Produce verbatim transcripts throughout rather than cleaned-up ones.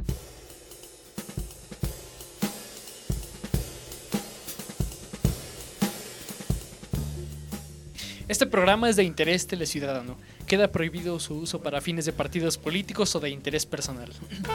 Este programa es de interés teleciudadano. Queda prohibido su uso para fines de partidos políticos o de interés personal.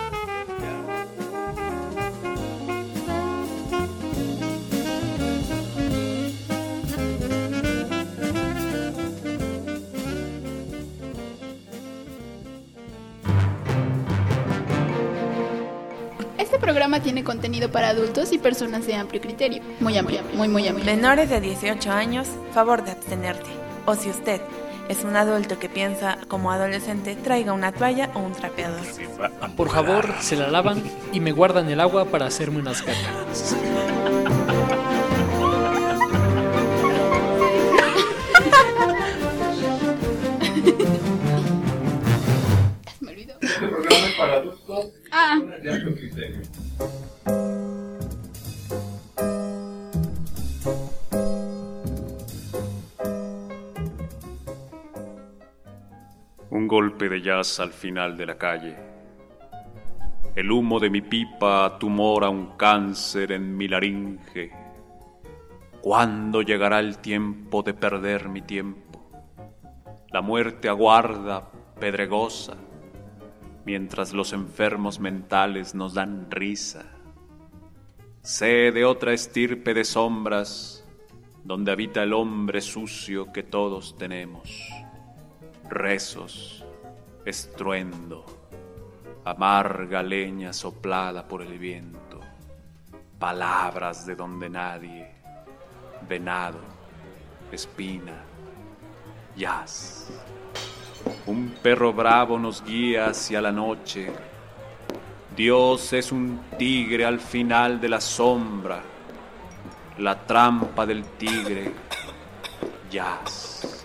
Este programa tiene contenido para adultos y personas de amplio criterio. Muy amplio, muy, muy amplio. Menores de dieciocho años, favor de abstenerte. O si usted es un adulto que piensa como adolescente, traiga una toalla o un trapeador. Por favor, se la lavan y me guardan el agua para hacerme unas ganas. Me olvidó. Este programa es para adultos Ah. de amplio criterio. Un golpe de jazz al final de la calle. El humo de mi pipa tumora un cáncer en mi laringe. ¿Cuándo llegará el tiempo de perder mi tiempo? La muerte aguarda, pedregosa, mientras los enfermos mentales nos dan risa. Sé de otra estirpe de sombras, donde habita el hombre sucio que todos tenemos. Rezos, estruendo, amarga leña soplada por el viento, palabras de donde nadie, venado, espina, jazz. Un perro bravo nos guía hacia la noche. Dios es un tigre al final de la sombra, la trampa del tigre, jazz.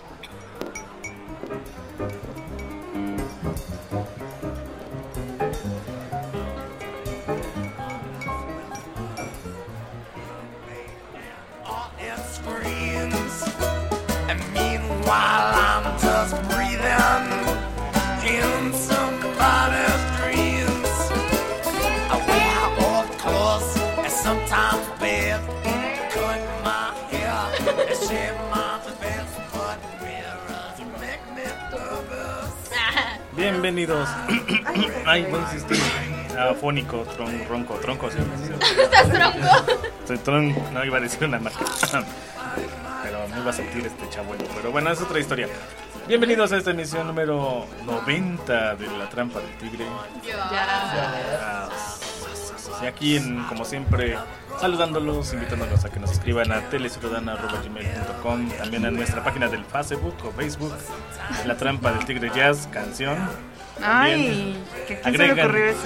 Bienvenidos. Ay, voy a insistir. Afónico, tron, ronco, tronco. ¿Sí? ¿Estás tronco? Soy tron, no iba a decir una marca. Pero me iba a sentir este chabuelo. Pero bueno, es otra historia. Bienvenidos a esta emisión número noventa de La Trampa del Tigre. Ya. Y aquí, en, como siempre, saludándolos, invitándolos a que nos escriban a teleciudadana arroba gmail punto com, también a nuestra página del Facebook o Facebook, La Trampa del Tigre Jazz, canción. Ay, ¿qué quién se le ocurrió eso?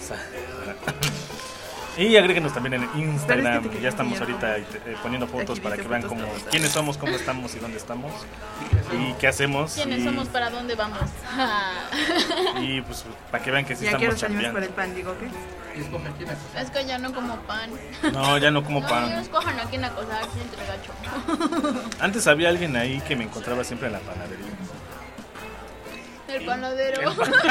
Y agréguenos también en Instagram. Ya estamos ahorita eh, poniendo fotos para que vean cómo, quiénes somos, cómo estamos y dónde estamos y qué hacemos. ¿Quiénes y, somos? ¿Para dónde vamos? Y pues para que vean que sí Ya quiero estamos salir por chambeando. el pan, digo, ¿qué? Es que ya no como pan. No, ya no como No, pan. no escojan a quién acosar, siempre gacho. Antes había alguien ahí que me encontraba siempre en la panadería. El panadero. El pan-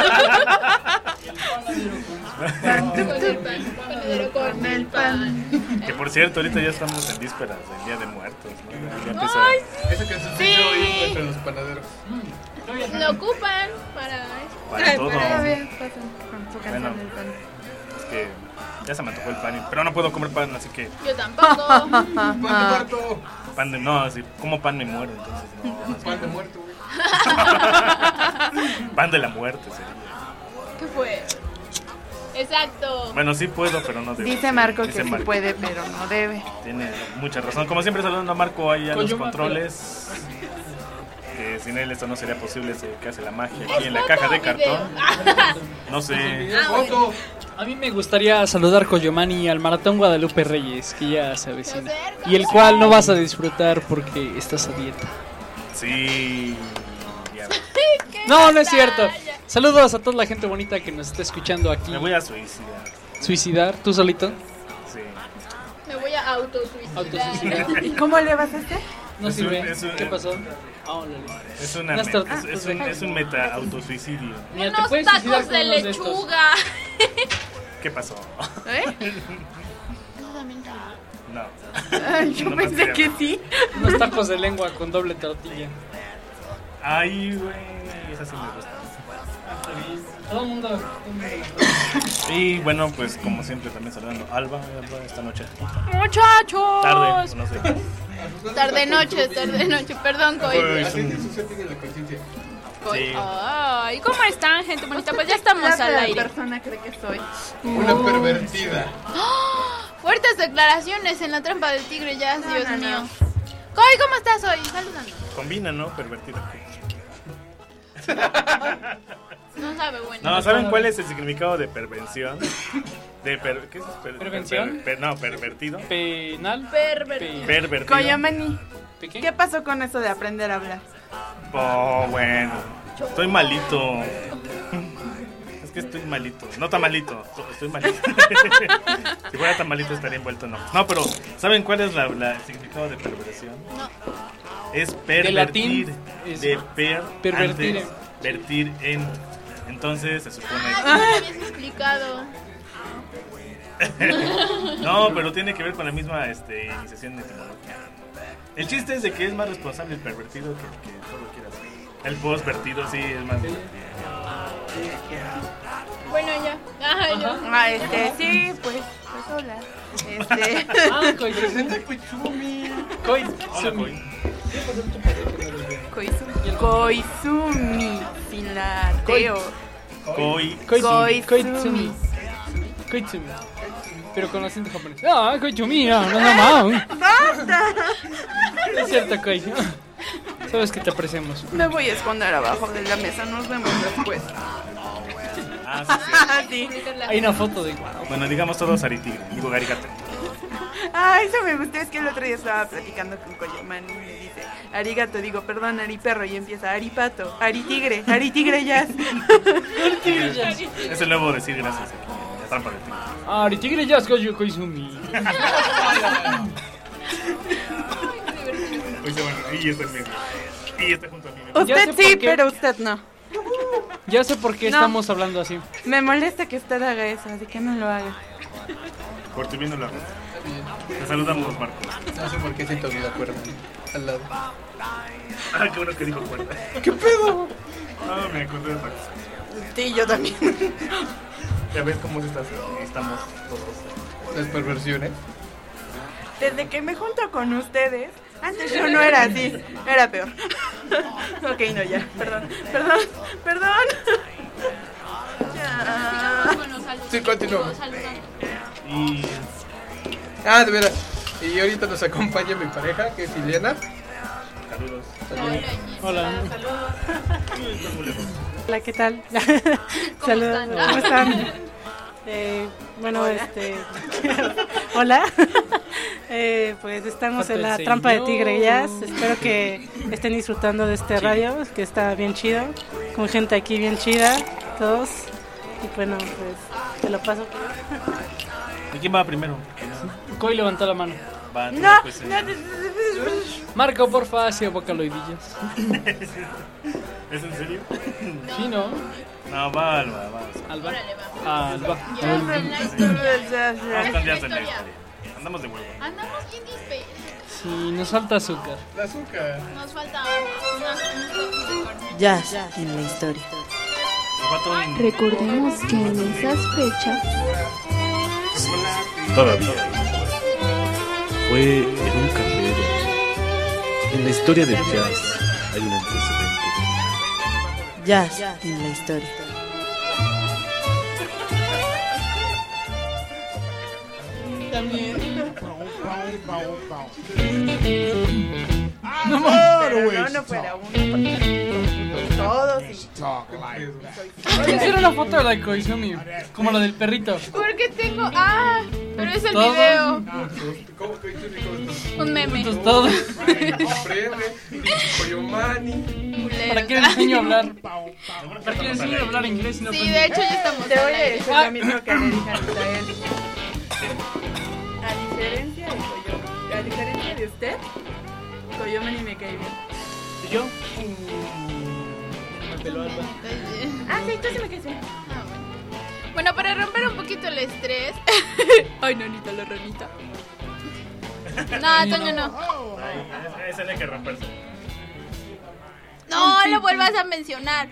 Con el pan. Panadero con el pan. Que por cierto, ahorita ya estamos en vísperas del Día de Muertos, ¿no? Ya empieza. Ay, Esa canción Sí. yo oí entre los panaderos. lo ocupan para eso. Para todo. Todavía pasan con su canción Bueno. del pan. Es que ya se me antojó el pan, y- pero no puedo comer pan, así que Yo tampoco. Pan de muerto. pan de no, si como pan me muero, entonces no. Pan de muerto, güey. Pan de la muerte sería. ¿Qué fue? Exacto. Bueno, sí puedo, pero no debo. Dice Marco Dice que sí Marco. puede, pero no debe. Tiene mucha razón. Como siempre, saludando a Marco ahí a los Coño, controles. Que sin él esto no sería posible, se que hace la magia aquí en la caja de cartón. No sé. Foto. A mí me gustaría saludar Coyomani al Maratón Guadalupe Reyes, que ya se avecina. Y el cual no vas a disfrutar porque estás a dieta. Sí. Ya ves. No, no es cierto. Saludos a toda la gente bonita que nos está escuchando aquí. Me voy a suicidar. ¿Suicidar? ¿Tú solito? Sí. Me voy a autosuicidar. Autosuicidar. ¿Y cómo le vas a hacer? No Es un- sirve. es un- ¿Qué pasó? Ah, órale. Es, una Unas me- tortas. es, es un, es un meta autosuicidio. Mira, te Unos puedes suicidar tacos con de unos de estos. lechuga. ¿Qué pasó? ¿Eh? No. Ay, yo No pensé más que crema. sí. Unos tacos de lengua con doble tortilla. Ay, güey, esa sí me gusta. Todo el mundo. Y bueno, pues como siempre también saludando a Alba, Alba esta noche. Muchachos. Tarde, no sé. Tarde noche, tarde noche. Perdón, Coy. Pues, Así de sucia tiene la conciencia. Coy. Sí. Ay, ¿cómo están, gente bonita? Pues ya estamos ¿Qué clase al de aire. persona cree que soy? Una pervertida. Fuertes declaraciones en la trampa del tigre jazz, No, Dios no, mío. no. Coy, ¿cómo estás hoy? Saludando. Combina, ¿no? Pervertido. No sabe, bueno. No, ¿saben cuál es el significado de pervención? De per, ¿qué es? Per- ¿Prevención? per- per- no, pervertido. Penal. Pervertido. Pe- Pervertido. Coyomani, ¿Pe ¿qué pasó con eso de aprender a hablar? Oh, bueno. Estoy malito. Es que estoy malito. No tan malito. Estoy malito. Si fuera tan malito estaría envuelto en no. No, pero ¿saben cuál es la, la- el significado de perversión? No. Es pervertir. latín es de per pervertir. antes, vertir en. Entonces se supone. Ah, ya me habías explicado. No, pero tiene que ver con la misma este, iniciación de etimología. El chiste es de que es más responsable el pervertido que el que todo lo quiera hacer. El postvertido sí es más divertido. Bueno, ya. Ah, yo. Ah, este, sí, pues, pues hola. Este, Ah, Coy. Coy. Hola, Coy. Koizumi. Koizumi, sin la teo. Coy. Koizumi. Koizumi. Koizumi. Pero con acento japonés. Ah, Koizumi, no, no, no, no. ¡Basta! Es cierto, Koy. Sabes que te apreciamos. Me voy a esconder abajo de la mesa, nos vemos después. Ah, sí, sí. Sí. Hay una foto de. Bueno, digamos todos Aritigre. Digo Garicate. Ah, eso me gustó, es que el otro día estaba platicando con Koyomani y me dice arigato, digo, perdón, ariperro, y empieza aripato, aritigre, aritigre jazz. Es el nuevo decir gracias aquí. La trampa del tigre. Ah, Tigre ya es Koizumi. Oye, bueno, y está en medio. Y está junto a mí. Ya sé Usted por sí, qué. pero usted no. Ya sé por qué No. estamos hablando así. Me molesta que usted haga eso, así que no lo haga. Por ti viendo la ruta. Te saludamos, Marcos. No sé por qué siento mi acuerdo al lado. Ah, qué bueno que dijo cuerda. ¿Qué pedo? Ah, me acordé de otra cosa. Sí, yo también. Ya ves cómo estás, estamos todos. Las perversiones. Desde que me junto con ustedes, antes yo no era así, era peor. Ok, no, ya, perdón, perdón, perdón. Ya. Con los saludos. Sí, continuamos. Saludando. Y Ah, de veras. Y ahorita nos acompaña mi pareja, que es Iliana. saludos. Hola. Hola, ¿qué tal? ¿Cómo Saludos. están? ¿Cómo están? Eh, bueno, Hola. este. Hola. Eh, pues estamos Falta en la el trampa de señor. Tigre Jazz. Espero que estén disfrutando de este radio, que está bien chido. Con gente aquí bien chida, todos. Y bueno, pues te lo paso. ¿Y quién va primero? Coy levantó la mano. Va, tú, No, pues, no, eh. Marco, porfa, hacia vocaloidillas. ¿Es en serio? Sí, ¿no? No, va, Alba, va. Alba. Órale, va. Alba. Ya, no. en la historia. Vamos con días de la historia. Andamos de huevo. Andamos bien dispe. Sí, nos falta azúcar. El azúcar. Nos falta una, una, Jazz en la historia. Nos falta un... Recordemos que en esas fechas Todavía. Fue en un carrero. En la historia del jazz hay un antecedente. Jazz en la historia. Pero no, no fuera uno, porque todos y Oye, era una foto de la Koizumi. Como la del perrito. Porque tengo. Ah, pero es el Todos. video. ¿Cómo que cómo Un meme. Entonces, todos. Aprende. Koyomani. ¿Para qué le enseño a hablar? ¿Para qué le enseño a hablar inglés si no Sí, aprende? de hecho ya estamos. te voy al a aire. decir lo mismo que le dije a Misael. A diferencia de Koyomani, a diferencia de usted, Koyomani me cae bien. ¿Y yo? Me peló Alba. Ah, sí, tú sí me caes bien. Ah, bueno. Bueno, para romper un poquito el, Ay, nanita, la ranita. No, Toño, no. Ahí sale que romperse. No, lo vuelvas a mencionar.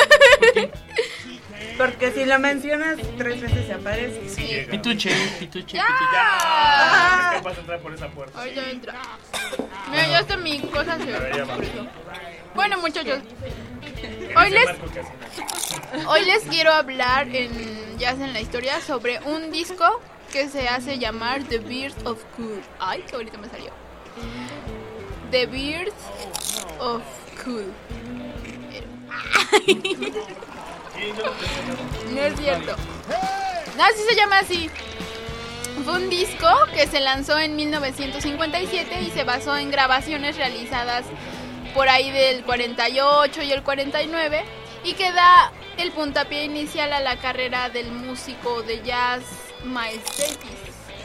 Porque si lo mencionas tres veces se aparece. Sí, llega. Pituche, pituche, Ya. pituche. Ah, es capaz de entrar por esa puerta. Ay, ya entra. Mira, ya está mi cosa. Se... A ver, ya va. Bueno, muchachos, hoy les, hoy les quiero hablar en Jazz en la Historia sobre un disco que se hace llamar The Birth of Cool. Ay, qué bonito me salió. The Birth of Cool. No es cierto. No, sí se llama así. Fue un disco que se lanzó en mil novecientos cincuenta y siete y se basó en grabaciones realizadas por ahí del cuarenta y ocho y el cuarenta y nueve, y que da el puntapié inicial a la carrera del músico de jazz Miles Davis.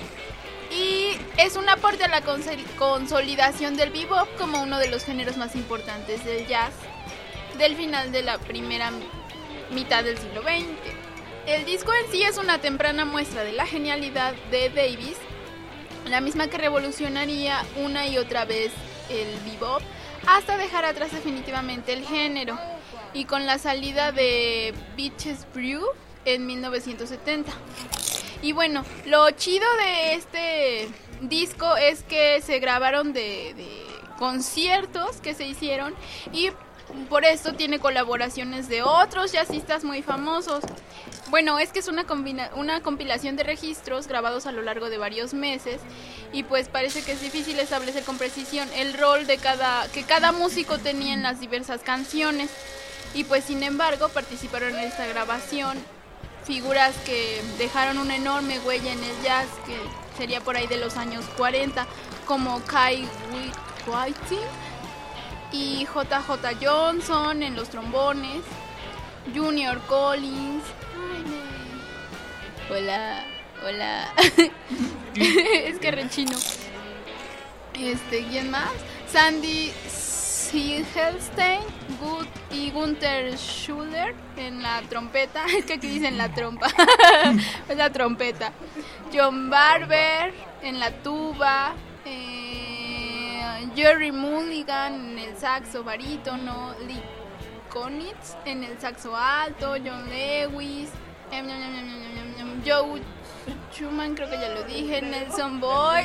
Y es un aporte a la consolidación del bebop como uno de los géneros más importantes del jazz del final de la primera mitad del siglo veinte. El disco en sí es una temprana muestra de la genialidad de Davis, la misma que revolucionaría una y otra vez el bebop hasta dejar atrás definitivamente el género, y con la salida de Bitches Brew en mil novecientos setenta. Y bueno, lo chido de este disco es que se grabaron de, de conciertos que se hicieron, y por esto tiene colaboraciones de otros jazzistas muy famosos. Bueno, es que es una, combina- una compilación de registros grabados a lo largo de varios meses, y pues parece que es difícil establecer con precisión el rol de cada que cada músico tenía en las diversas canciones. Y pues sin embargo participaron en esta grabación figuras que dejaron una enorme huella en el jazz, que sería por ahí de los años cuarenta, como Kai Whiting y J J Johnson en los trombones, Junior Collins. Ay, me... Hola, hola. Es que rechino. Este, ¿quién más? Sandy Silverstein Gut y Gunther Schuller en la trompeta. Es que aquí dicen la trompa. Es la trompeta. John Barber en la tuba. Eh, Jerry Mulligan en el saxo barítono. Lee Konitz en el saxo alto. John Lewis. Em, em, em, em, em, em, Joe Schumann, creo que ya lo dije. Nelson Boyd.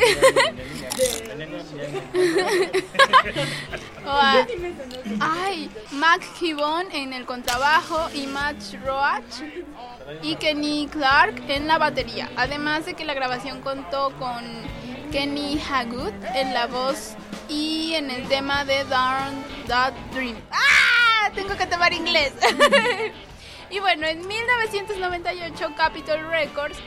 Oh, ah, ay, Mac Gibbon en el contrabajo y Matt Roach y Kenny Clark en la batería. Además de que la grabación contó con Kenny Hagood en la voz y en el tema de Darn That Dream. ¡Ah! Tengo que tomar inglés. Y bueno, en mil novecientos noventa y ocho Capitol Records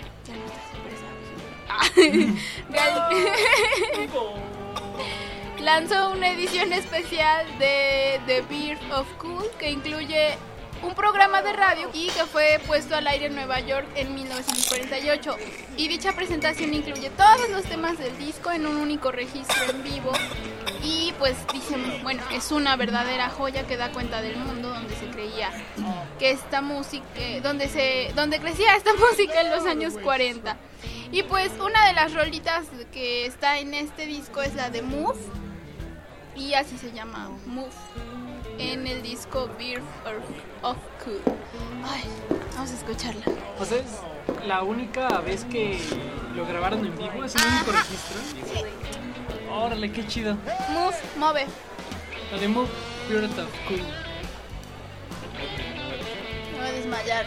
lanzó una edición especial de The Birth of Cool, que incluye un programa de radio y que fue puesto al aire en Nueva York en mil novecientos cuarenta y ocho. Y dicha presentación incluye todos los temas del disco en un único registro en vivo. Y pues dicen, bueno, es una verdadera joya que da cuenta del mundo donde se creía que esta música, eh, donde se, donde crecía esta música en los años cuarenta. Y pues una de las rolitas que está en este disco es la de Move, y así se llama, Move, en el disco Birth of Cool. Ay, vamos a escucharla. O sea, es la única vez que lo grabaron en vivo, es el único registro. Sí. Órale, qué chido. Move, move. La de Move, Birth of Cool. Me voy a desmayar.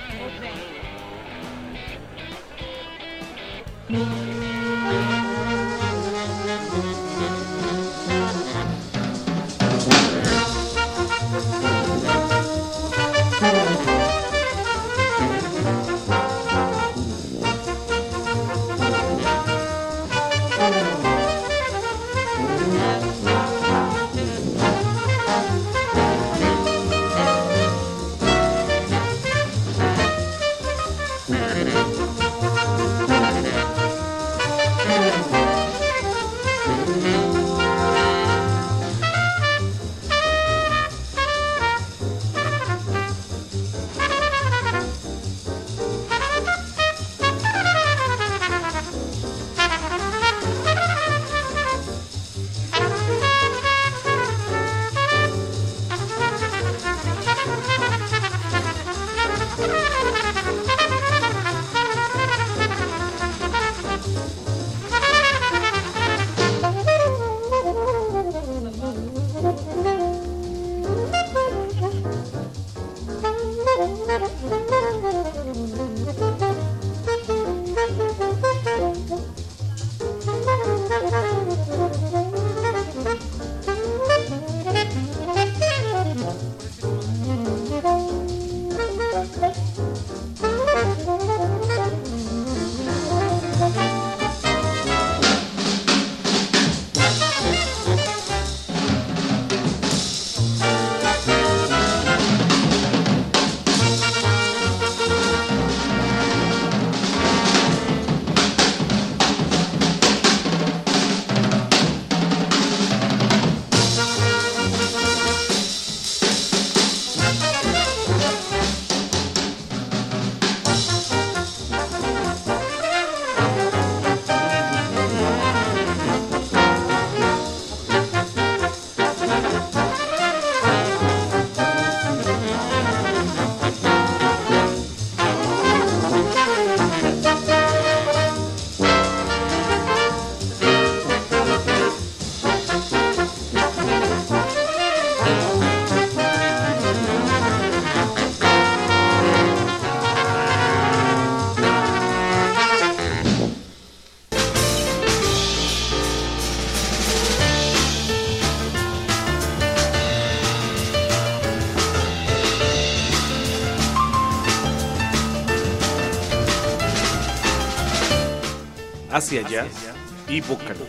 Asia Jazz y Vocaloid.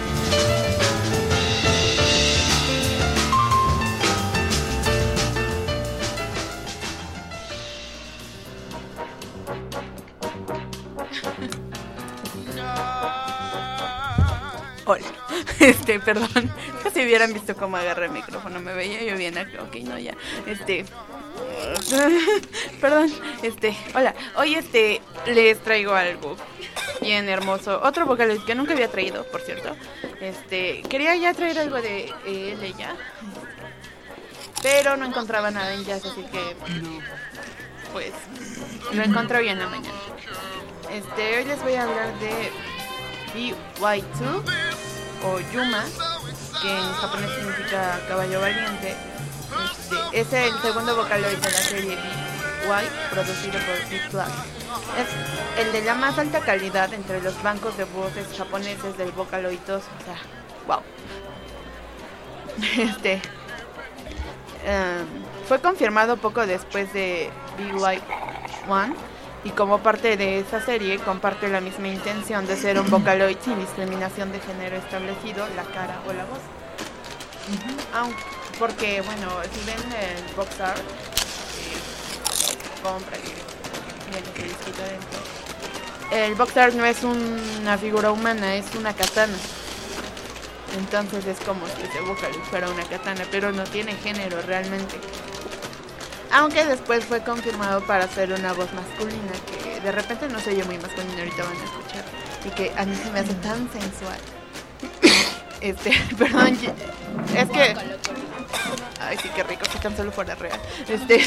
Hola, este, perdón, si hubieran visto cómo agarré el micrófono, me veía yo bien acá, ok, no, ya, este, perdón, este, hola, hoy este, les traigo algo bien hermoso, otro Vocaloid que nunca había traído, por cierto, este, quería ya traer algo de él ya, pero no encontraba nada en jazz, así que, pues, lo encontré hoy en la mañana. Este, hoy les voy a hablar de B Y dos o Yuma, que en japonés significa caballo valiente. Este, es el segundo Vocaloid de la serie B Y, producido por B Plus. Es el de la más alta calidad entre los bancos de voces japoneses del Vocaloid dos. O sea, wow. Este um, fue confirmado poco después de B Y uno. Y como parte de esa serie, comparte la misma intención de ser un Vocaloid sin discriminación de género establecido, la cara o la voz. Uh-huh. Aunque, porque, bueno, si ven el box art, eh, compra y viene que disquita dentro. El box art no es una figura humana, es una katana. Entonces es como si ese Vocaloid fuera una katana, pero no tiene género realmente. Aunque después fue confirmado para hacer una voz masculina, que de repente no se oye muy masculina, ahorita van a escuchar. Y que a mí se me hace tan sensual. Este, perdón, es que... Ay, sí, qué rico, que tan solo fuera real. Este...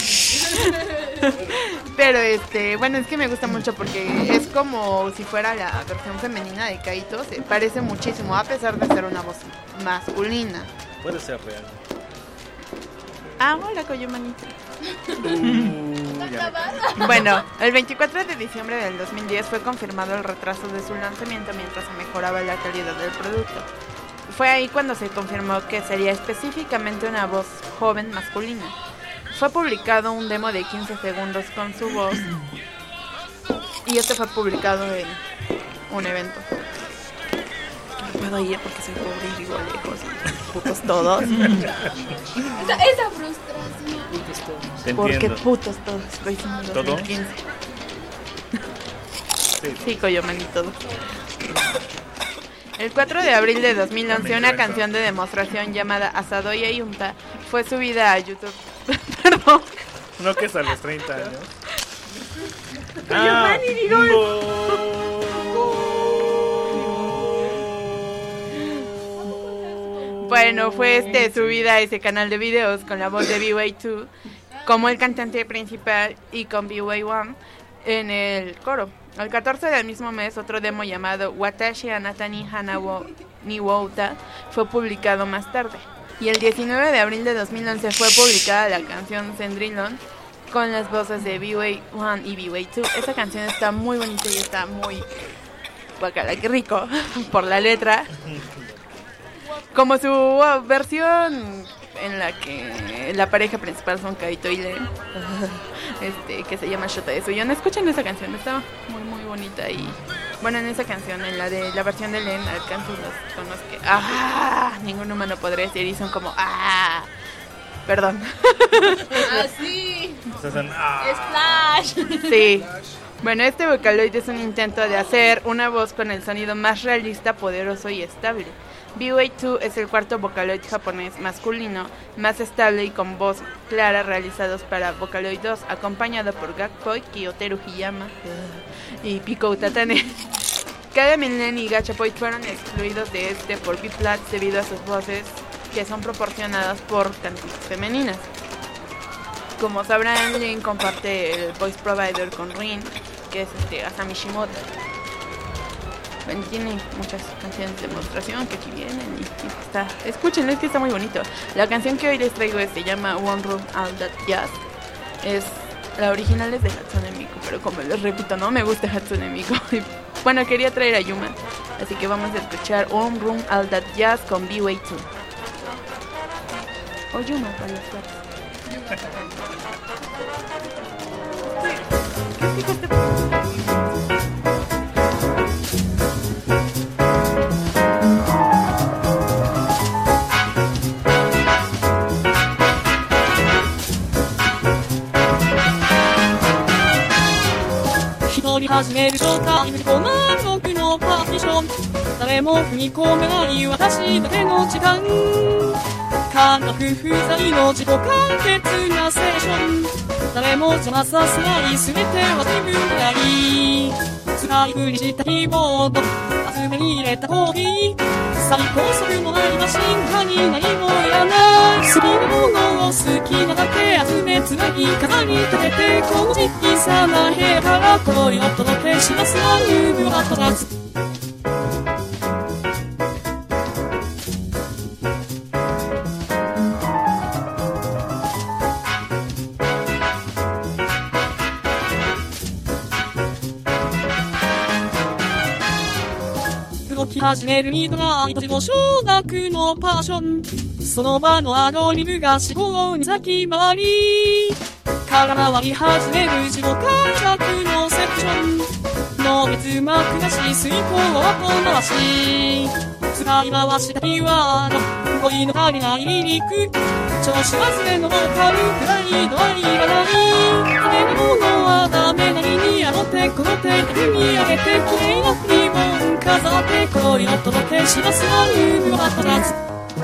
Pero, este, bueno, es que me gusta mucho porque es como si fuera la versión femenina de Kaito. Se parece muchísimo, a pesar de ser una voz masculina. Puede ser real. Ah, hola, Koyomanito. Uh, bueno, el veinticuatro de diciembre del dos mil diez fue confirmado el retraso de su lanzamiento mientras se mejoraba la calidad del producto. Fue ahí cuando se confirmó que sería específicamente una voz joven masculina. Fue publicado un demo de quince segundos con su voz y este fue publicado en un evento. No puedo ir porque soy pobre y vivo lejos. Putos todos. Esa, esa frustración. Te Porque entiendo. putos todos. Lo hicimos en ¿Todo? dos mil quince. Sí, sí, Koyoman y todo. El cuatro de abril de dos mil once, una canción de demostración llamada Asadoi Ayunta fue subida a YouTube. Perdón. No, que es a los treinta años. Koyoman y digo. Bueno, fue este subida a ese canal de videos con la voz de B Y dos como el cantante principal y con B Y uno en el coro. El catorce del mismo mes, otro demo llamado Watashi Anata ni Hana wo ni Wouta fue publicado más tarde. Y el diecinueve de abril de dos mil once fue publicada la canción Sendrilon con las voces de B Y uno y B Y dos. Esa canción está muy bonita y está muy... Guacala, qué rico, por la letra. Como su uh, versión en la que la pareja principal son Kaito y Len, este, que se llama Shota de Suyon. Escuchen esa canción, está muy muy bonita. Y bueno, en esa canción, en la de la versión de Len, alcanzan los tonos que ¡ah! Ningún humano podría decir y son como ¡ah! Perdón. Así. Ah. Splash. Sí. Bueno, este Vocaloid es un intento de hacer una voz con el sonido más realista, poderoso y estable. B Y dos es el cuarto Vocaloid japonés masculino más estable y con voz clara realizados para Vocaloid dos, acompañado por Gakpoi, Kyoteru Hiyama y Piko Utatane. Kagami Len y Gachapoi fueron excluidos de este por B Plus debido a sus voces que son proporcionadas por cantantes femeninas. Como sabrán, Len comparte el voice provider con Rin, que es este Asami Shimoda. Bueno, tiene muchas canciones de demostración que aquí vienen y, y está, escúchenlo, es que está muy bonito. La canción que hoy les traigo es, se llama One Room All That Jazz. Es, la original es de Hatsune Miku, pero como les repito, no me gusta Hatsune Miku. Y, bueno, quería traer a Yuma, así que vamos a escuchar One Room All That Jazz con B Y dos. O Yuma para los cuatro. ¿Qué es este? 始めるショータイムごまんろくのパーティション誰も踏み込めない私だけの時間科学不在の自己完結なセッション誰も邪魔させない全ては自分であり辛いふりしたキーボード集めに入れたコーヒー最高速もないマシンガンに何もいらない好きなものを好きなだけ集めつなぎ飾り立ててこの小さな部屋から声を届けしますアニメはただず動き始めるミドナイトでも承諾のパッションその場のアドリブが思考に先回りから回り始める自己感覚のセクションの別幕なし遂行は後回し使い回したキーワード語彙の足りない離陸調子忘れのボーカルくらいのはいらないダメなものはダメなりにあの手この手手に上げて綺麗なリボン飾って声を届けしますアニメはただず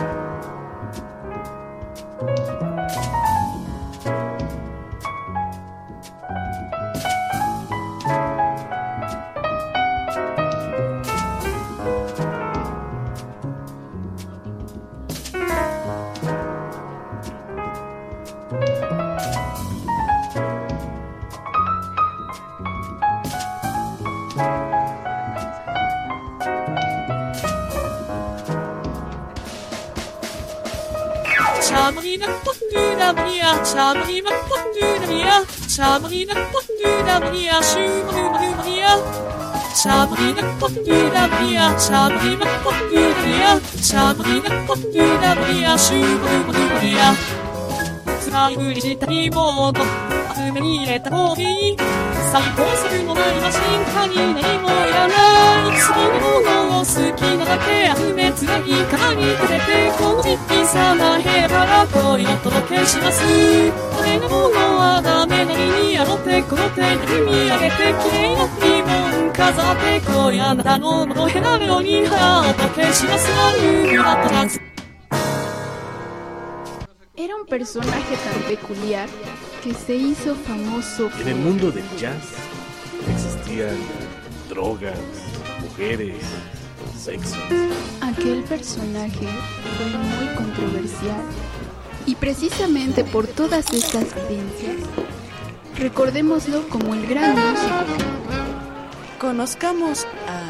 シャマリナポンドゥラマリアシャマリナポンドゥラマリアシャマリナポンドゥラマリアシューマルマルマリアシャマリナポンドゥラマリアシャマリナポンドゥラマリアシャマリナポンドゥラマリアシューマルマルマリア辛いふりしたキーボード集めに入れたコーヒー最高速のないマシンカに何もいらない好きなものを好きなだけ集めつなぎ飾り立ててこの小さな部屋から声を届けしますダメなものはダメなりにあの手この手で踏み上げて綺麗なリボン飾って声あなたの喉へなるようにハート消しますアニメはただず Era un personaje tan peculiar que se hizo famoso por... En el mundo del jazz existían drogas, mujeres, sexo. Aquel personaje fue muy controversial y precisamente por todas estas creencias, recordémoslo como el gran músico. Conozcamos a...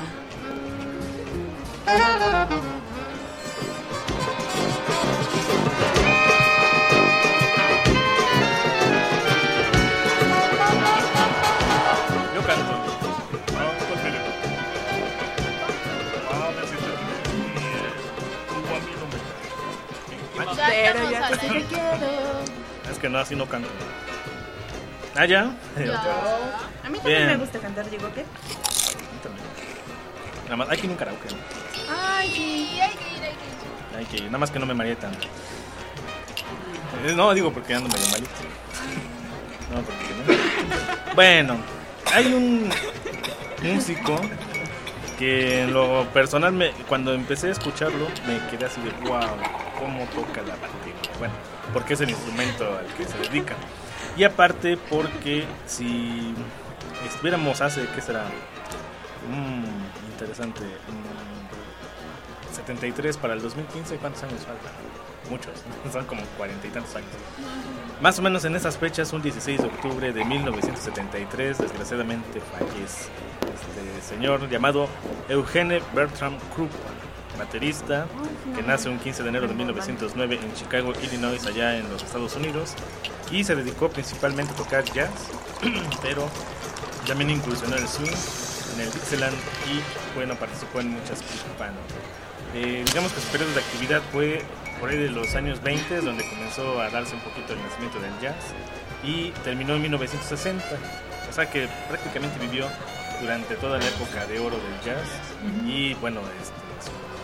Pero ya te quiero. Es que no, así no canto. ¿Ah, ya? No. A mí también Bien. me gusta cantar, digo, ¿qué? También. Nada más, hay que ir a un karaoke. Ay, sí, hay que ir, hay que ir. Hay que ir, nada más que no me mareé tanto. No, digo porque ando medio malito. No, porque no. Bueno, hay un músico que en lo personal, me, cuando empecé a escucharlo, me quedé así de wow, cómo toca la batería. Bueno, porque es el instrumento al que se dedica. Y aparte porque si estuviéramos hace, ¿qué será? Mm, interesante. Mm, setenta y tres para el dos mil quince, ¿cuántos años faltan? Muchos, son como cuarenta y tantos años. Más o menos en esas fechas, un dieciséis de octubre de mil novecientos setenta y tres, desgraciadamente fallece este señor llamado Eugene Bertram Krupp, baterista, que nace un quince de enero de mil novecientos nueve en Chicago, Illinois, allá en los Estados Unidos, y se dedicó principalmente a tocar jazz, pero también incursionó en el swing, en el Dixieland, y bueno, participó en muchas campanas. Eh, digamos que su periodo de actividad fue por ahí de los años veinte, donde comenzó a darse un poquito el nacimiento del jazz, y terminó en mil novecientos sesenta, o sea que prácticamente vivió durante toda la época de oro del jazz. Uh-huh. Y bueno, este, su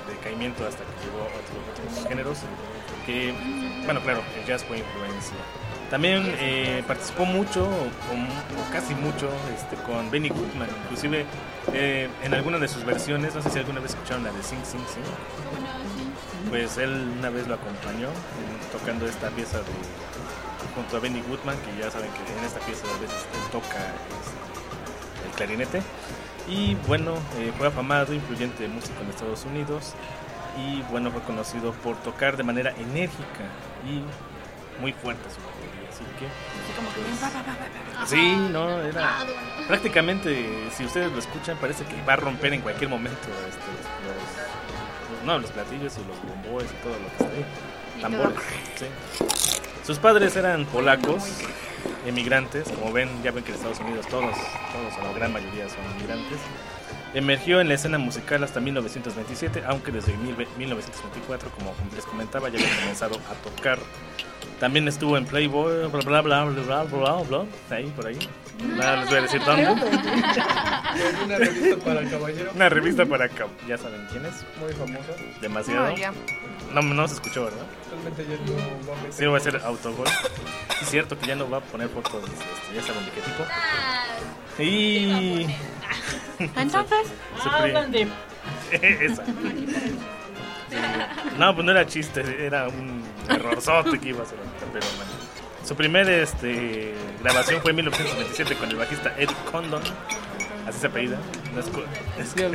decaimiento hasta que llegó a otros, otros géneros. Que, bueno, claro, el jazz fue influencia. También eh, participó mucho, o, o casi mucho, este, con Benny Goodman, inclusive eh, en alguna de sus versiones, no sé si alguna vez escucharon la de Sing Sing Sing, pues él una vez lo acompañó eh, tocando esta pieza de, junto a Benny Goodman, que ya saben que en esta pieza a veces él toca este, el clarinete. Y bueno, eh, fue afamado, influyente músico en Estados Unidos, y bueno, fue conocido por tocar de manera enérgica y muy fuerte su batería, así que... Así como que bien, pa, pa, pa, pa, pa. Sí, no, era... Prácticamente, si ustedes lo escuchan, parece que va a romper en cualquier momento este, los, los, no, los platillos y los bomboes y todo lo que está ahí. Tambores, sí. Sus padres eran polacos, emigrantes, como ven, ya ven que en Estados Unidos todos, todos o la gran mayoría son emigrantes. Emergió en la escena musical hasta mil novecientos veintisiete, aunque desde mil novecientos veinticuatro, como les comentaba, ya había comenzado a tocar. También estuvo en Playboy, bla bla bla bla bla bla bla, ahí por ahí. Nada les voy a decir dónde. Una revista para caballero. Una revista para caballero, ya saben quién es. Muy famosa. Demasiado. No, ya. No, no se escuchó, ¿verdad? Realmente ya no va a meter. Sí, va a ser autogol. Es cierto que ya no va a poner fotos, este, ya saben de qué tipo. Y... Entonces, hablan de... Esa. Sí. No, pues no era chiste, era un errorzote que iba a hacer ahorita, pero bueno. Su primera este, grabación fue en mil novecientos veintisiete con el bajista Eddie Condon. Así se apellida. No es, es que,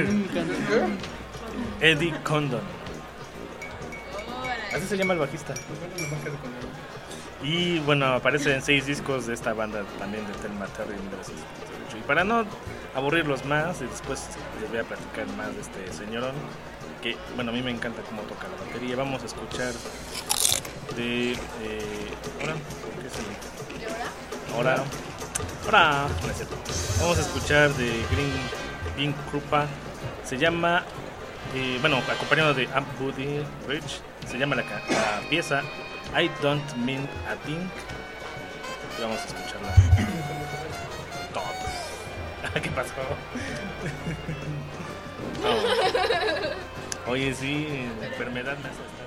Eddie Condon. Así se llama el bajista. Y bueno, aparece en seis discos de esta banda también de Thelma Terry en mil novecientos setenta y ocho. Y para no aburrirlos más, y después les voy a platicar más de este señorón, que bueno, a mí me encanta cómo toca la batería. Vamos a escuchar de... Eh, ¿Ahora? ¿Qué es el? ¿Ahora? ¿Ahora? No es cierto. Vamos a escuchar de Green Bean Krupa. Se llama... Eh, bueno, acompañado de Amp Buddy Rich. Se llama la, la pieza I Don't Mean a Thing. Y vamos a escucharla todos. ¿Qué pasó? Oh. Oye, sí, la enfermedad me hace...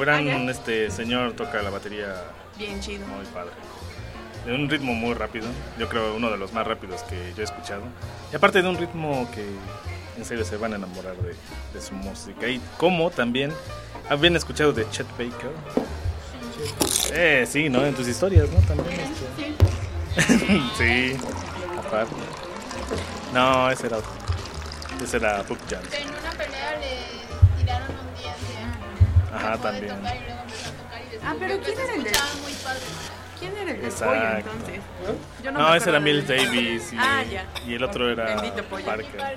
verán, Ah, ya. este señor toca la batería Bien chido. muy padre. De un ritmo muy rápido, yo creo uno de los más rápidos que yo he escuchado. Y aparte de un ritmo que en serio se van a enamorar de, de su música. Y como también habían escuchado de Chet Baker. Eh, sí, ¿no? En tus historias, ¿no? También. Este... sí, aparte. No, ese era otro. Ese era Book Jam. En una pelea le tiraron un día así. Ajá, también. Ah, pero ¿quién era el de...? Muy padre. ¿Quién era el del Exacto. pollo entonces? Yo No, me ese acuerdo era de Miles él. Davis y, Ah, ya. y el otro era Bendito pollo. Parker.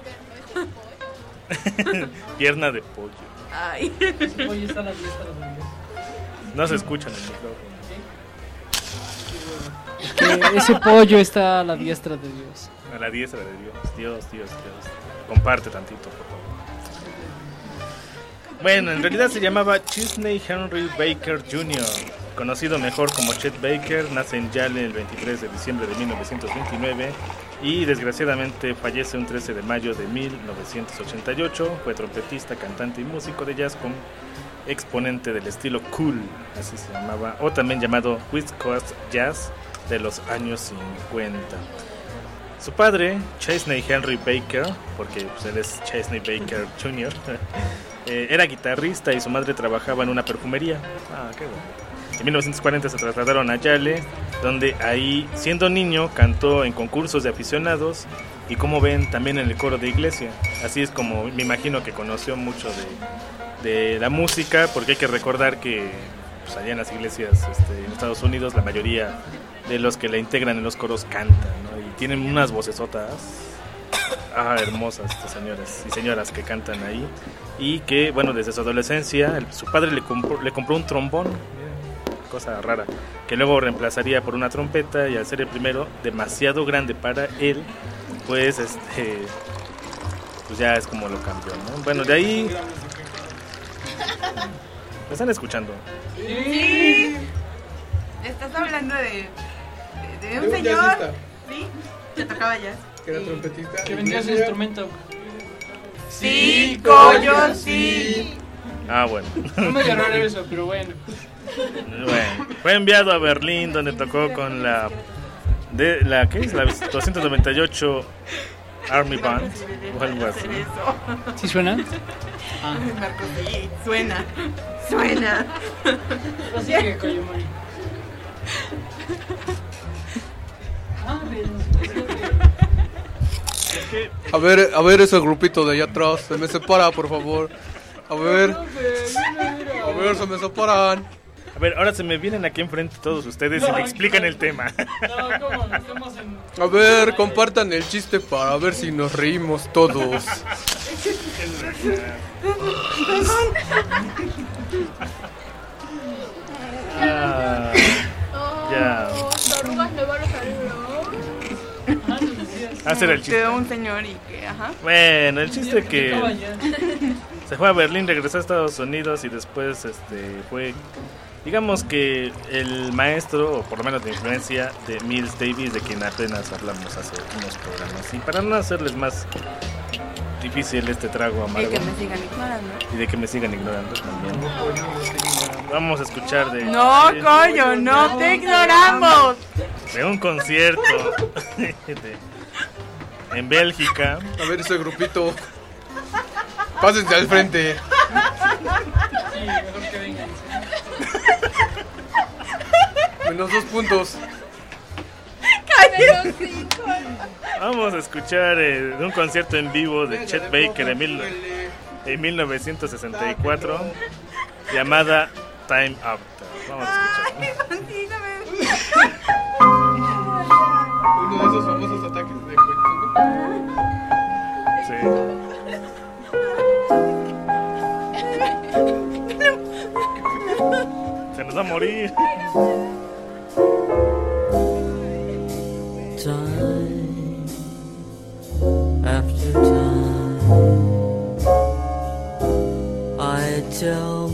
Pierna de pollo. Ay. Oye, está la diestra de Dios. No se escucha en el micrófono. Que ese pollo está a la diestra de Dios. A la diestra de Dios. Dios, Dios, Dios. Comparte tantito, por favor. Bueno, en realidad se llamaba Chesney Henry Baker junior, conocido mejor como Chet Baker. Nace en Yale el veintitrés de diciembre de mil novecientos veintinueve y desgraciadamente fallece un trece de mayo de mil novecientos ochenta y ocho. Fue trompetista, cantante y músico de jazz con exponente del estilo cool, así se llamaba, o también llamado West Coast Jazz de los años cincuenta. Su padre, Chesney Henry Baker, porque pues, él es Chesney Baker junior, eh, era guitarrista y su madre trabajaba en una perfumería. Ah, qué bueno. En mil novecientos cuarenta se trasladaron a Yale, donde ahí, siendo niño, cantó en concursos de aficionados y, como ven, también en el coro de iglesia. Así es como me imagino que conoció mucho de, de la música, porque hay que recordar que pues, allá en las iglesias este, en Estados Unidos la mayoría de los que la integran en los coros cantan, ¿no? Y tienen unas vocesotas ah, hermosas estos señores y señoras que cantan ahí, y que, bueno, desde su adolescencia el, su padre le compró, le compró un trombón, cosa rara, que luego reemplazaría por una trompeta, y al ser el primero demasiado grande para él, pues este pues ya es como lo cambió, ¿no? Bueno, de ahí ¿me están escuchando? Sí. Estás hablando de, de, de De un un señor. jazzista. Sí, que tocaba jazz. Que era trompetista. Que vendía su instrumento. Sí, Coyo, sí. Ah, bueno. No me raro eso, pero bueno. Bueno, fue enviado a Berlín, donde tocó con la de la ¿qué es? La doscientos noventa y ocho Army Band o algo así. ¿Sí suena? Ah. Marco, sí, suena. Suena. Prosigue, Coyomani. A ver, a ver ese grupito de allá atrás. Se me separa, por favor. A ver. A ver, se me separan. A ver, ahora se me vienen aquí enfrente todos ustedes y me explican el tema. No, ¿cómo? Estamos en... A ver, compartan el chiste para ver si nos reímos todos. Ah, ya. Orugas me van a salir, ¿no? Hacer el chiste. Quedó un señor y que, ajá. Bueno, el chiste es que se fue a Berlín, regresó a Estados Unidos y después este fue, digamos que el maestro, o por lo menos de influencia, de Miles Davis, de quien apenas hablamos hace unos programas. Y para no hacerles más difícil este trago Y amargo que me sigan ignorando. y de que me sigan ignorando también, vamos a escuchar de, No, de, Coyo, no te ignoramos. de un concierto de- en Bélgica. A ver ese grupito. Pásense al frente. Sí, mejor que vengan. Menos dos puntos. Pero sí, Vamos a escuchar eh, de un concierto en vivo de Chet Baker en, mil, en mil novecientos sesenta y cuatro, llamada Time After. Vamos a escuchar. Uno de esos famosos ataques de cuento. Sí. Se nos va a morir. Time after time, I tell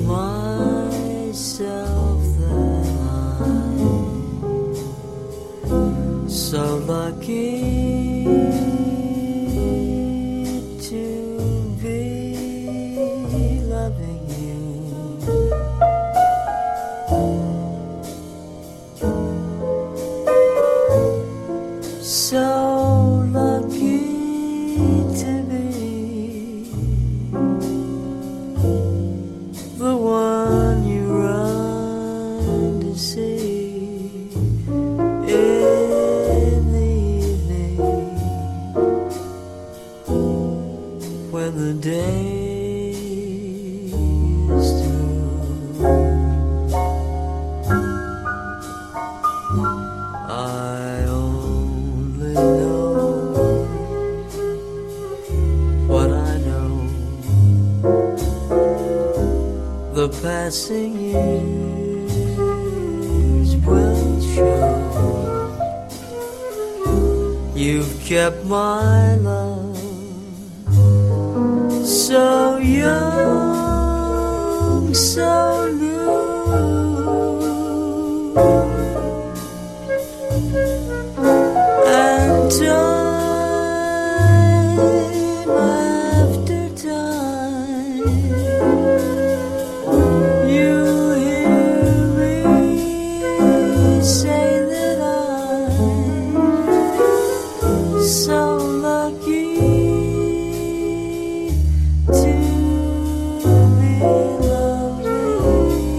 myself that I'm so lucky to be loving you. I only know what I know. The passing years will show. You've kept my love so young, so new. And time after time, you hear me say that I'm so lucky to be loving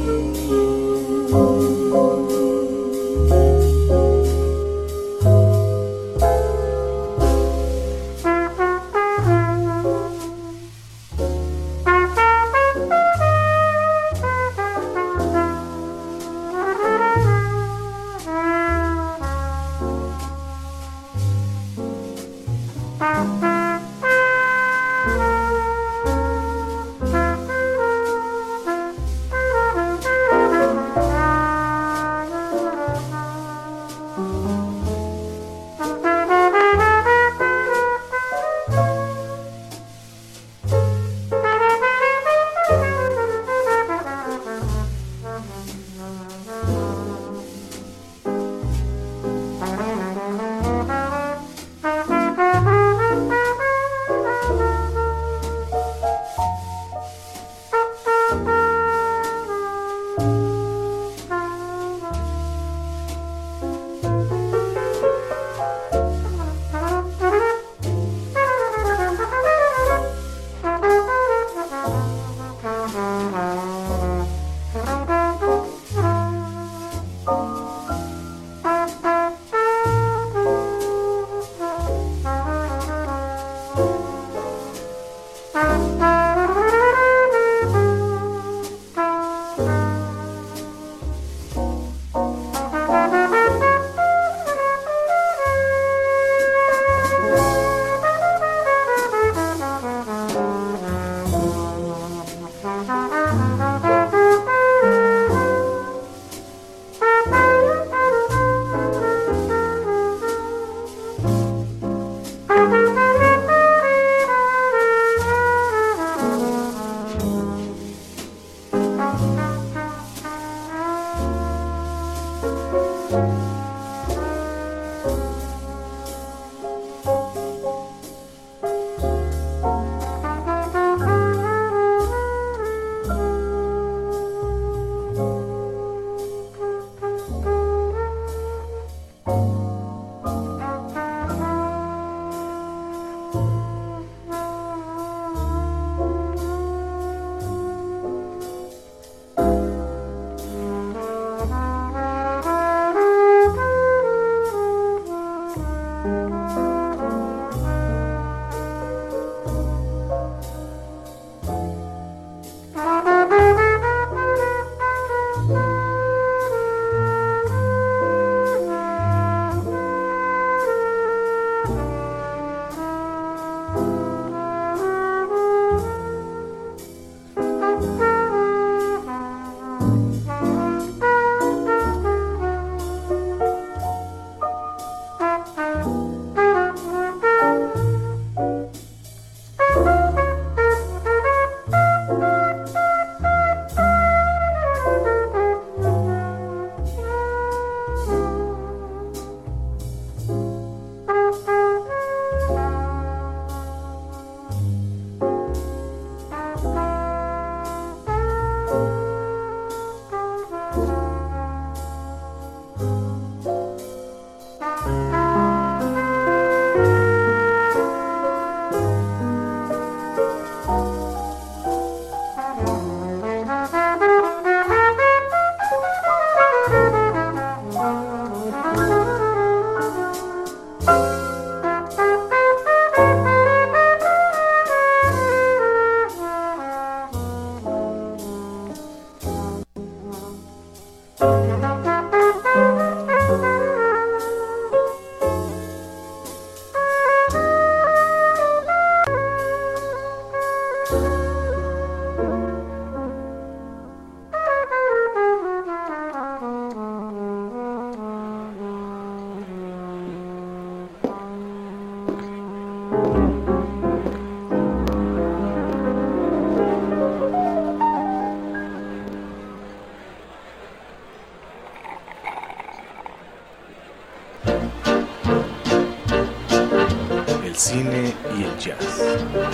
el cine y el jazz.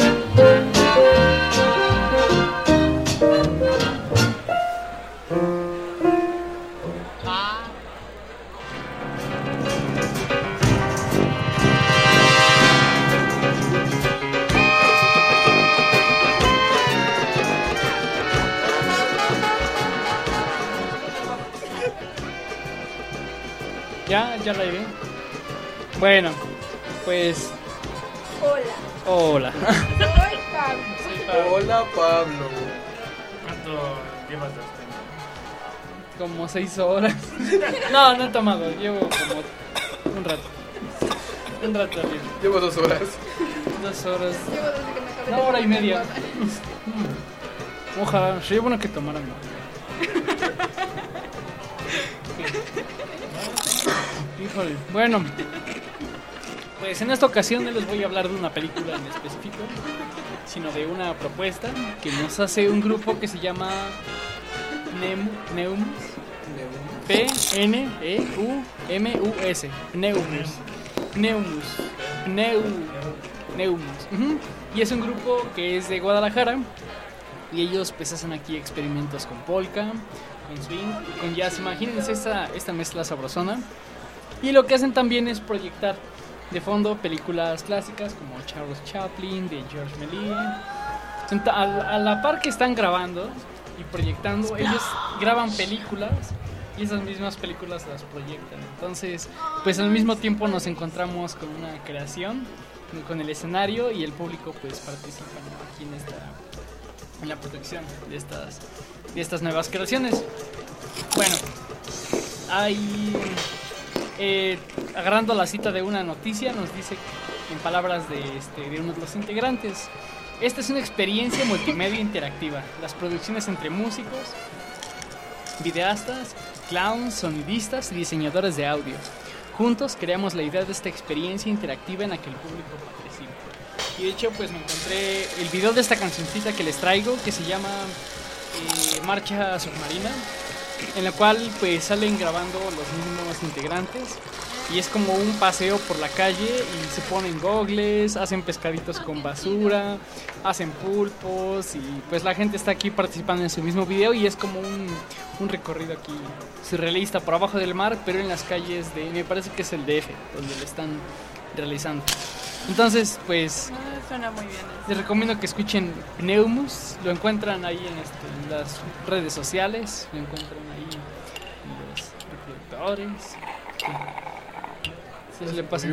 Ya, ya la iré. Bueno, pues. Hola. Hola. Soy Pablo. Hola, Pablo. ¿Cuánto llevas de este? Como seis horas. No, no he tomado. Llevo como un rato. Un rato bien. Llevo dos horas. Dos horas. Llevo desde que me acabé Una de hora y tomar media. mi Ojalá. Sería bueno que tomaran más. Híjole. Bueno, pues en esta ocasión no les voy a hablar de una película en específico, sino de una propuesta que nos hace un grupo que se llama Nem- Neumus. P N E U M U S. Neumus. Neumus. Neu. Neumus. Ujú. Y es un grupo que es de Guadalajara. Y ellos pues hacen aquí experimentos con polka, con swing y con jazz. Imagínense esta, esta mezcla sabrosona. Y lo que hacen también es proyectar de fondo películas clásicas como Charles Chaplin, de George Méliès. Senta- A, a la par que están grabando y proyectando, ellos graban películas y esas mismas películas las proyectan. Entonces, pues al mismo tiempo nos encontramos con una creación, con el escenario, y el público pues participa, ¿no?, aquí en esta, en la protección de estas, de estas nuevas creaciones. Bueno, hay... Eh, agarrando la cita de una noticia, nos dice en palabras de, este, de uno de los integrantes: esta es una experiencia multimedia interactiva. Las producciones entre músicos, videastas, clowns, sonidistas y diseñadores de audio. Juntos creamos la idea de esta experiencia interactiva en la que el público participa. Y de hecho pues me encontré el video de esta cancioncita que les traigo, que se llama eh, Marcha Submarina, en la cual pues salen grabando los mismos integrantes y es como un paseo por la calle y se ponen gogles, hacen pescaditos con basura, hacen pulpos y pues la gente está aquí participando en su mismo video y es como un, un recorrido aquí surrealista por abajo del mar, pero en las calles de, me parece que es el D F, donde lo están realizando. Entonces pues Ah, suena muy bien. les recomiendo que escuchen Neumus, lo encuentran ahí en, este, en las redes sociales, lo encuentran ahí en los reproductores. Sí. Se le pasa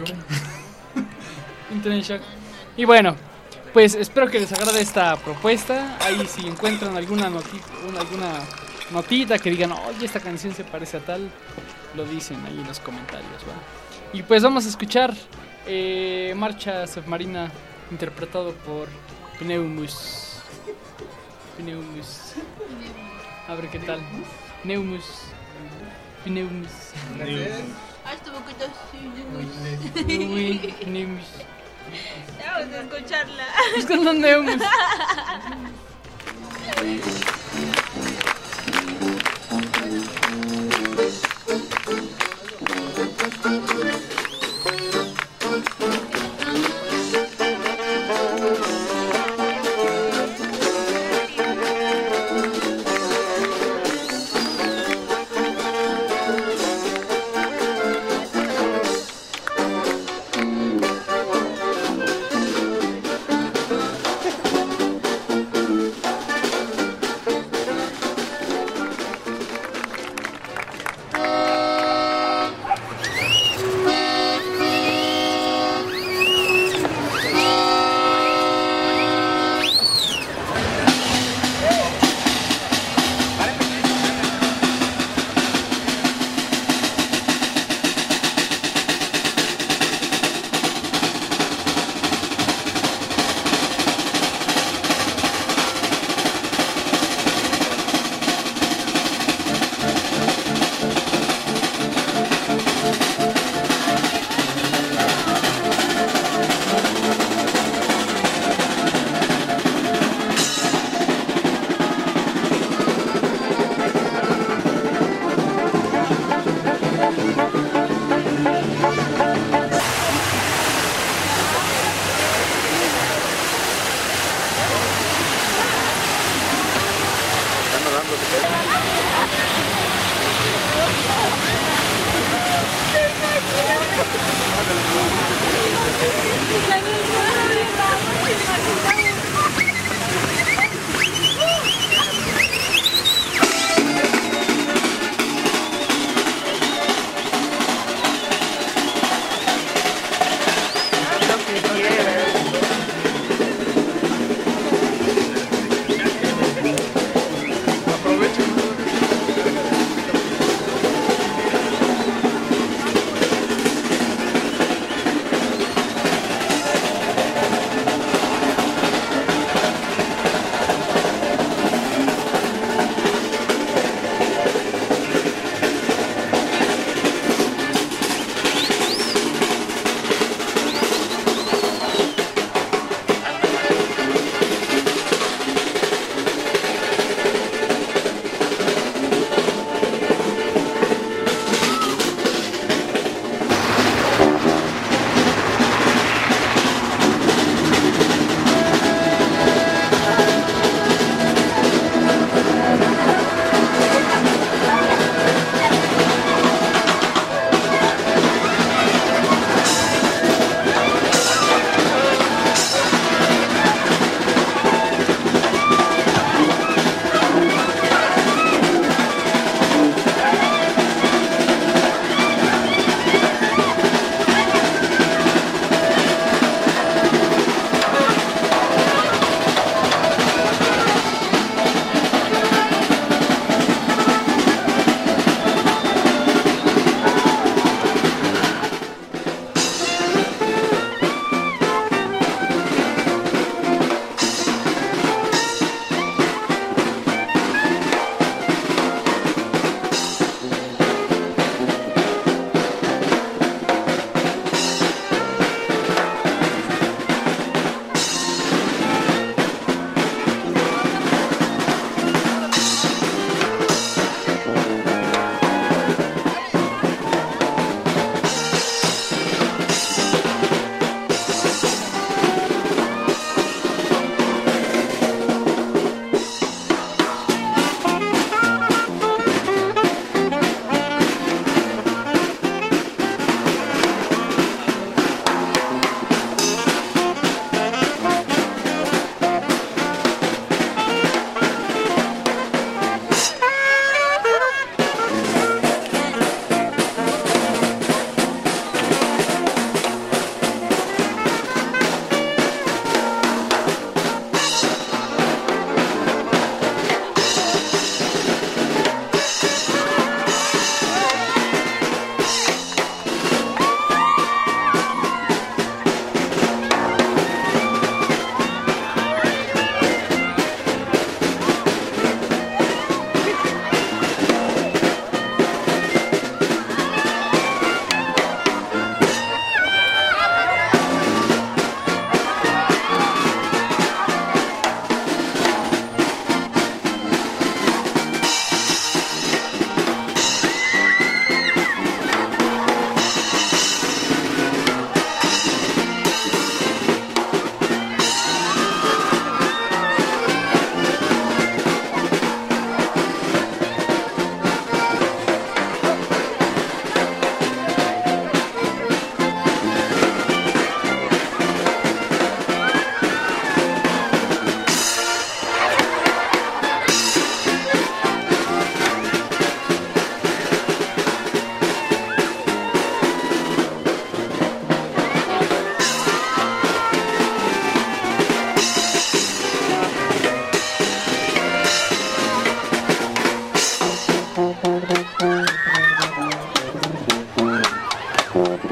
Internet Shock. Y bueno, pues espero que les agrade esta propuesta. Ahí si encuentran alguna notita, una, alguna notita que digan, oye, esta canción se parece a tal, lo dicen ahí en los comentarios, ¿va? Y pues vamos a escuchar eh, Marcha Submarina, interpretado por Pneumus. Pneumus. A ver qué tal. Neumus. Pneumus. Ah, estuvo que te... Uy, Neumus. Vamos a escucharla. Buscando Neumus.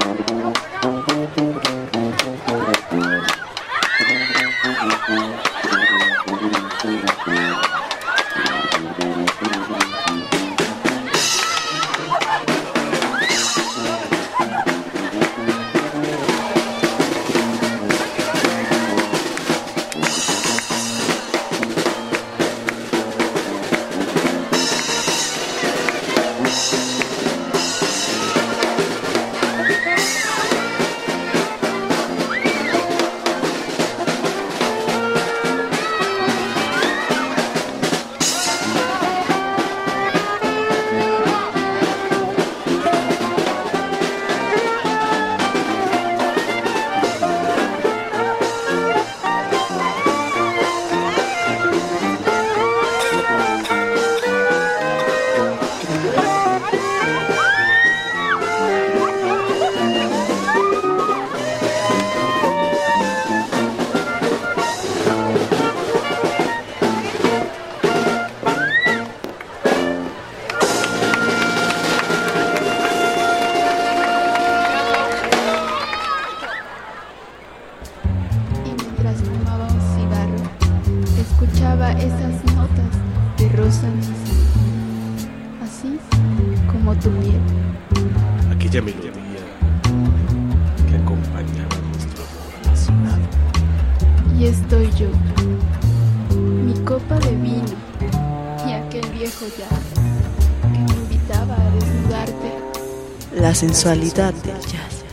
La sensualidad del jazz.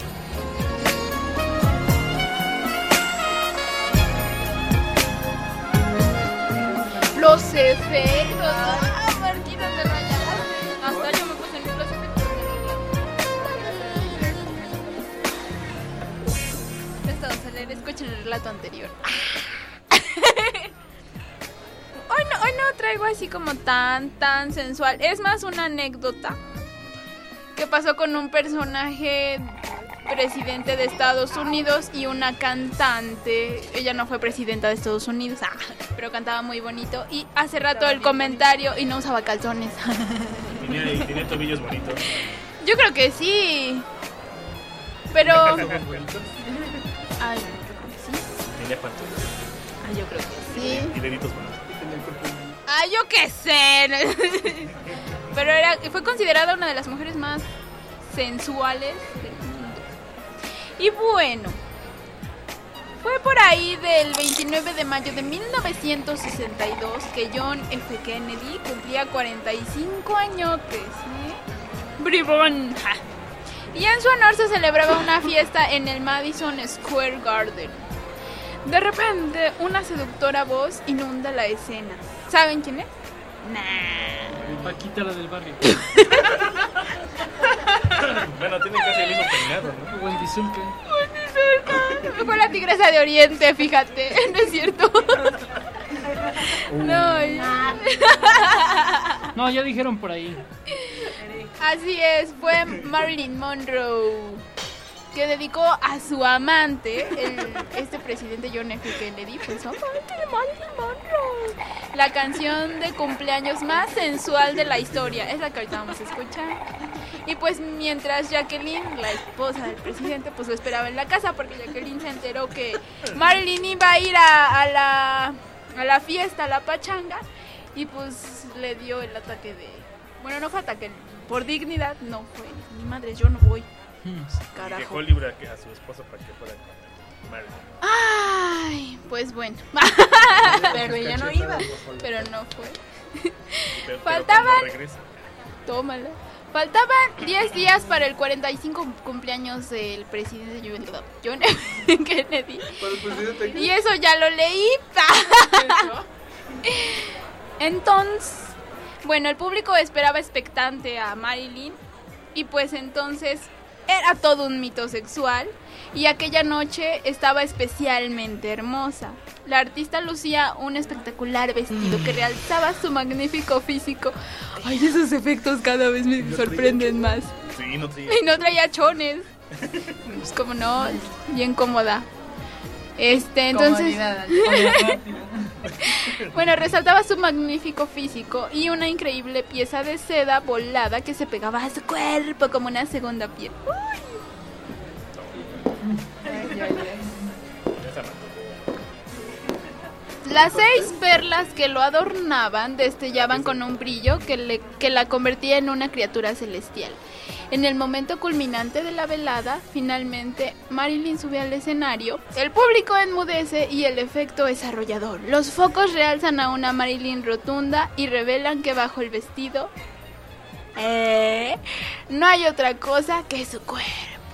Los efectos. Ah, Marquita, te rayaste. Hasta yo me puse en los efectos. Esto, a leer, escuchen el relato anterior. Hoy no, hoy no traigo así como tan, tan sensual. Es más una anécdota que pasó con un personaje presidente de Estados Unidos y una cantante. Ella no fue presidenta de Estados Unidos, ah, pero cantaba muy bonito. Y hace rato el comentario y no usaba calzones. Tenía, y tenía tobillos bonitos. Yo creo que sí. Pero... Ay, yo creo que sí. Tenía pantones. Ay, yo creo que sí. Y deditos bonitos. Ay, yo qué sé. Pero era, fue considerada una de las mujeres más sensuales del mundo. Y bueno, fue por ahí del veintinueve de mayo de mil novecientos sesenta y dos que John F. Kennedy cumplía cuarenta y cinco añotes, ¿eh? Bribón. Ja. Y en su honor se celebraba una fiesta en el Madison Square Garden. De repente, una seductora voz inunda la escena. ¿Saben quién es? Nah. Paquita, la del barrio. Bueno, tiene casi el mismo peinado, ¿no? Wendy Zulka. Wendy Zulka. Fue la tigresa de Oriente, fíjate. No es cierto. No, ya. No, ya dijeron por ahí. Así es, fue Marilyn Monroe, que dedicó a su amante, el, este presidente John F. Kennedy, pues amante de Marilyn Monroe, la canción de cumpleaños más sensual de la historia. Es la que ahorita vamos a escuchar. Y pues mientras Jacqueline, la esposa del presidente, pues lo esperaba en la casa, porque Jacqueline se enteró que Marilyn iba a ir a, a, la, a la fiesta, a la pachanga, y pues le dio el ataque de... Bueno, no fue ataque, por dignidad no fue. Mi madre, yo no voy. Carajo. Dejó libre a su esposa para que fuera con Marilyn. Ay, pues bueno. Pero ella no iba. Pero no fue. Pero, Faltaban. pero Tómala. Faltaban diez días para el cuarenta y cinco cumpleaños del presidente John F. Kennedy. Y eso ya lo leí. Entonces, bueno, el público esperaba expectante a Marilyn. Y pues entonces era todo un mito sexual. Y aquella noche estaba especialmente hermosa. La artista lucía un espectacular vestido que realzaba su magnífico físico. Ay, esos efectos cada vez me sorprenden más. Sí, no traía. Y no traía chones. Pues como no, bien cómoda. Este, entonces... Bueno, resaltaba su magnífico físico y una increíble pieza de seda volada que se pegaba a su cuerpo como una segunda piel. Uy. Las seis perlas que lo adornaban destellaban con un brillo que, le, que la convertía en una criatura celestial. En el momento culminante de la velada, finalmente Marilyn sube al escenario, el público enmudece y el efecto es arrollador. Los focos realzan a una Marilyn rotunda y revelan que bajo el vestido eh, no hay otra cosa que su cuerpo.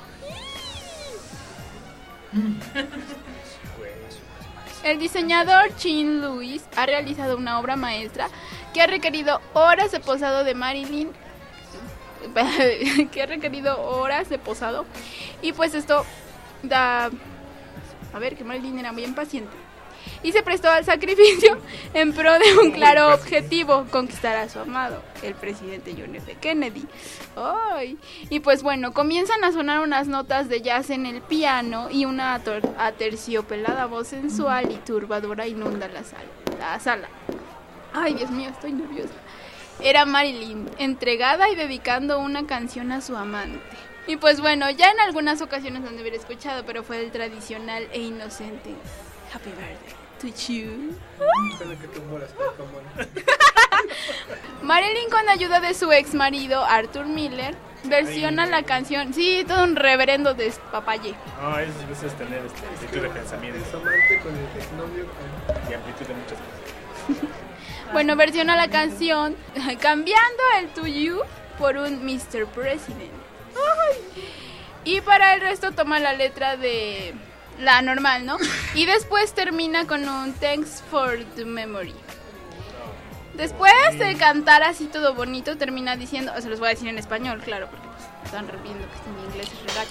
El diseñador Chin Lewis ha realizado una obra maestra que ha requerido horas de posado de Marilyn que ha requerido horas de posado y pues esto da a ver que Marilyn era bien paciente y se prestó al sacrificio en pro de un claro objetivo: conquistar a su amado, el presidente John F. Kennedy. ¡Ay! Y pues bueno, comienzan a sonar unas notas de jazz en el piano y una ator- aterciopelada voz sensual y turbadora inunda la sala. La sala. ¡Ay, Dios mío, estoy nerviosa! Era Marilyn, entregada y dedicando una canción a su amante. Y pues bueno, ya en algunas ocasiones han de haber escuchado, pero fue el tradicional e inocente Happy Birthday to you. Marilyn, con ayuda de su ex marido Arthur Miller, versiona la canción. Sí, todo un reverendo despapalle. No, es, es tener este, amplitud de pensamiento. Amante con el exnovio. Y amplitud de muchas cosas. Bueno, versiona la canción cambiando el to you por un mister President. Ay. Y para el resto toma la letra de la normal, ¿no? Y después termina con un thanks for the memory. Después de cantar así todo bonito, termina diciendo, se los voy a decir en español, claro, porque pues, están viendo que en inglés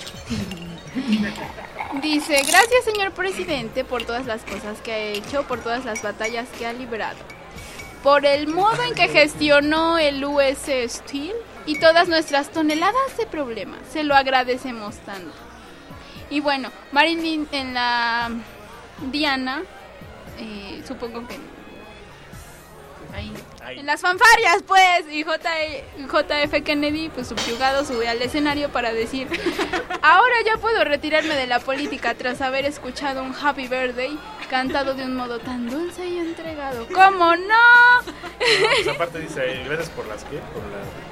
es regacho. Dice: gracias, señor presidente, por todas las cosas que ha hecho, por todas las batallas que ha librado, por el modo en que gestionó el U S Steel y todas nuestras toneladas de problemas. Se lo agradecemos tanto. Y bueno, Marilyn en la Diana, eh, supongo que ahí, ahí, en las fanfarias, pues, y J. J F Kennedy, pues subyugado, sube al escenario para decir: ahora ya puedo retirarme de la política tras haber escuchado un Happy Birthday cantado de un modo tan dulce y entregado. ¿Cómo no? No, pues aparte dice, gracias por las que, por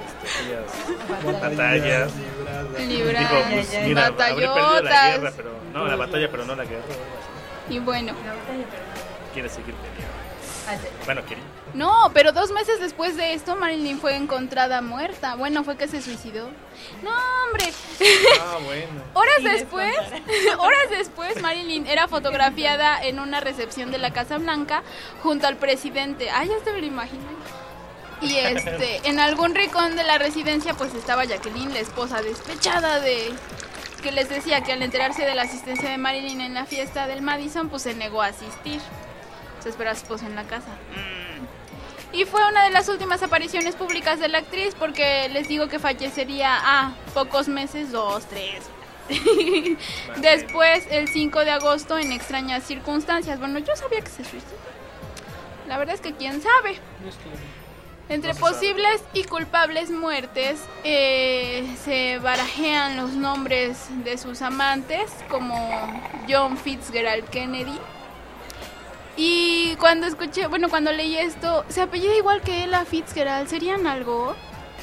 las este, batallas. Libradas. Dijo, pues, mira, habré perdido la guerra, pero no, la batalla, pero no la guerra. Y bueno, quiere seguir peleando. Bueno, quería. No, pero dos meses después de esto, Marilyn fue encontrada muerta. Bueno, fue que se suicidó. No, hombre. Ah, bueno. Horas después, horas después, Marilyn era fotografiada en una recepción de la Casa Blanca junto al presidente. Ah, ya se me lo imagino. Y este, en algún rincón de la residencia, pues estaba Jacqueline, la esposa despechada de... que les decía que al enterarse de la asistencia de Marilyn en la fiesta del Madison, pues se negó a asistir. Se esperó a su esposa en la casa. Y fue una de las últimas apariciones públicas de la actriz, porque les digo que fallecería a ah, pocos meses, dos, tres. Después, el cinco de agosto, en extrañas circunstancias. Bueno, yo sabía que se suicidó. La verdad es que quién sabe. Entre posibles y culpables muertes, eh, se barajean los nombres de sus amantes, como John Fitzgerald Kennedy. Y cuando escuché, bueno, cuando leí esto, se apellida igual que él a Fitzgerald. ¿Serían algo?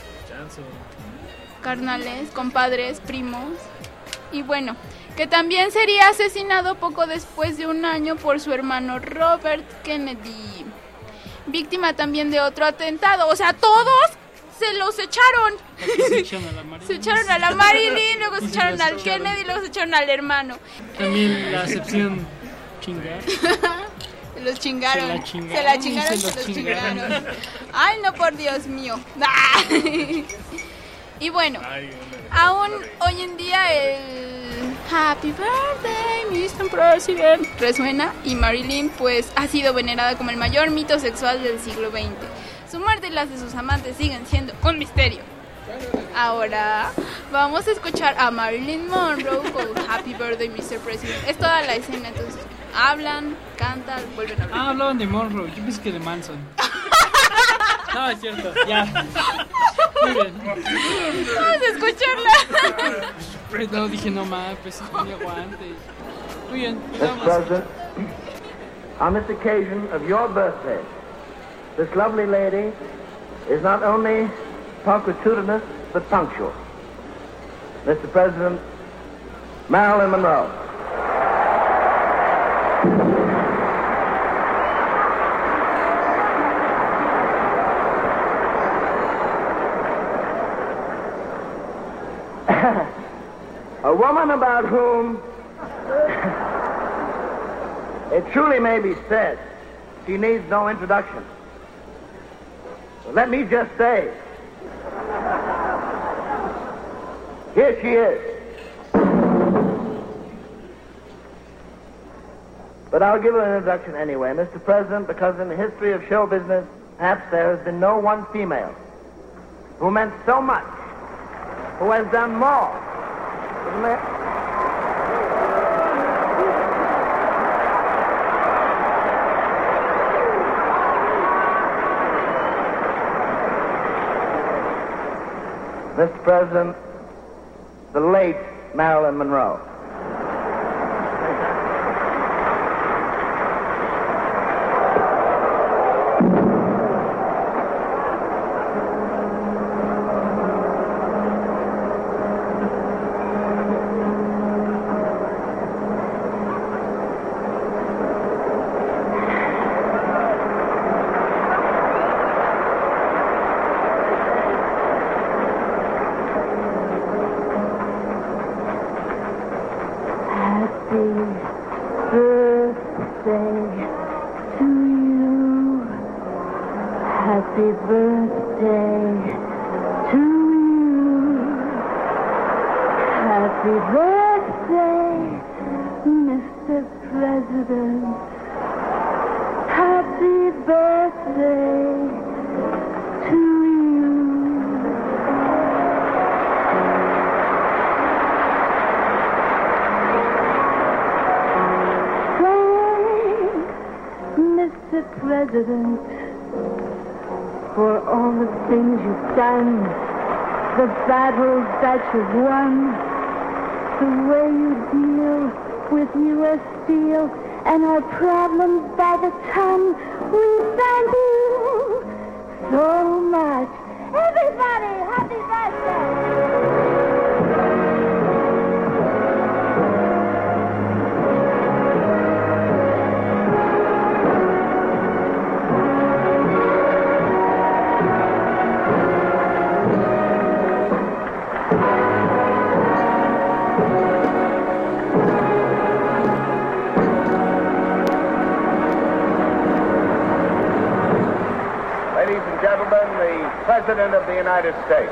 Carnales, compadres, primos. Y bueno, que también sería asesinado poco después de un año por su hermano Robert Kennedy, víctima también de otro atentado. O sea, todos se los echaron. Se echaron a la Marilyn. Se echaron a la Marilyn, luego se echaron al Kennedy, luego se echaron al hermano. También la acepción chingar. Se los chingaron. Se la chingaron. Se la chingaron, Se se los los chingaron. chingaron. Ay, no, por Dios mío. Y bueno, aún hoy en día el Happy Birthday, mister President resuena, y Marilyn pues ha sido venerada como el mayor mito sexual del siglo veinte. Su muerte y las de sus amantes siguen siendo un misterio. Ahora vamos a escuchar a Marilyn Monroe con Happy Birthday, mister President. Es toda la escena, entonces hablan, cantan, vuelven a hablar. Ah, hablaban de Monroe, yo pensé que de Manson. No, es cierto, ya. Muy bien. Vamos a escucharla. No, dije no más, pues sí, no aguante. Muy bien, pues vamos. on this occasion of your birthday, this lovely lady is not only punctilious but punctual. Mister President, Marilyn Monroe. A woman about whom it truly may be said she needs no introduction. But let me just say, here she is. But I'll give her an introduction anyway, Mister President, because in the history of show business, perhaps there has been no one female who meant so much, who has done more. Mister President, the late Marilyn Monroe. Happy birthday to you. Happy birthday, Mister President. Happy birthday to you. Thanks, Mister President, for all the things you've done, the battles that you've won, the way you deal with U S Steel and our problems by the ton. We thank you so much. Everybody, happy birthday! Gentlemen, the President of the United States.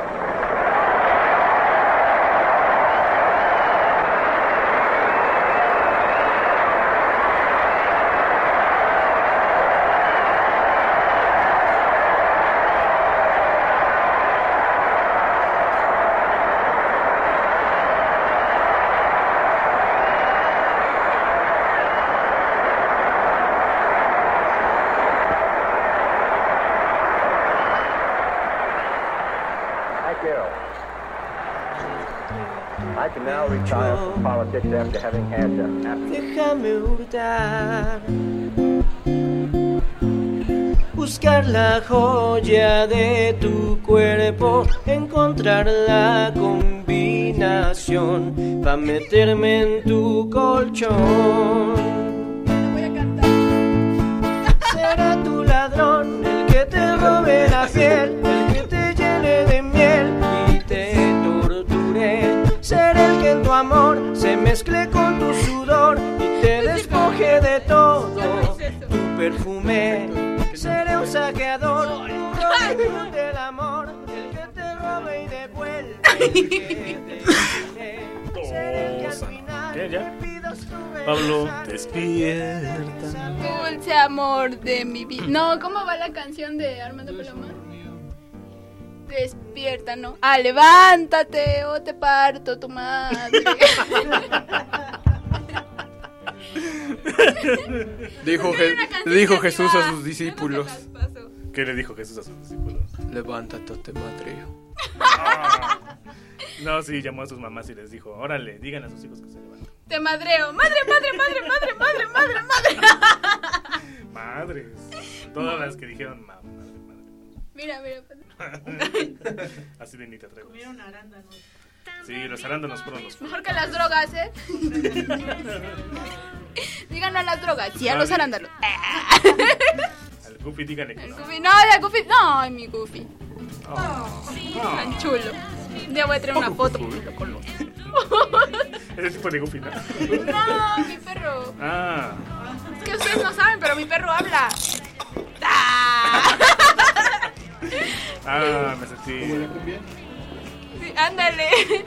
I can now retire from politics after having had a happy... Déjame hurtar, buscar la joya de tu cuerpo, encontrar la combinación para meterme en tu colchón. Será tu ladrón el que te robe la piel, el que te llene de miel y te torture. Seré el que en tu amor se mezcle con tu sudor y te despoje de todo tu perfume. Seré un saqueador, un robin del amor, el que te robe y devuelve el que te tiene. Seré el que al final ¿Qué, ya? pidas tu Pablo, despierta. Dulce amor de mi vida. No, ¿cómo va la canción de Armando Paloma? Despierta, ¿no? Ah, levántate o te parto tu madre. Dijo, Je- dijo Jesús a sus discípulos. ¿Qué le dijo Jesús a sus discípulos? Levántate o te madreo. Ah. No, sí, llamó a sus mamás y les dijo, órale, digan a sus hijos que se levanten. Te madreo. Madre, madre, madre, madre, madre, madre, madre. Madres. Todas las que dijeron mamá, madre, madre. Mira, mira. Así de ni te atreves. Comieron arándanos. Sí, los arándanos fueron los. Mejor que las drogas, ¿eh? Díganlo a las drogas, sí, a los arándanos. Al Goofy, díganle que El no. Goofy, no, el Goofy, no, ay, mi Goofy. Oh. Tan chulo. Un día voy a traer una foto. Con los... Ese tipo de Goofy, ¿no? No, mi perro. Ah. Es que ustedes no saben, pero mi perro habla. ¡Ah! Ah, me sentí. Sí, ándale.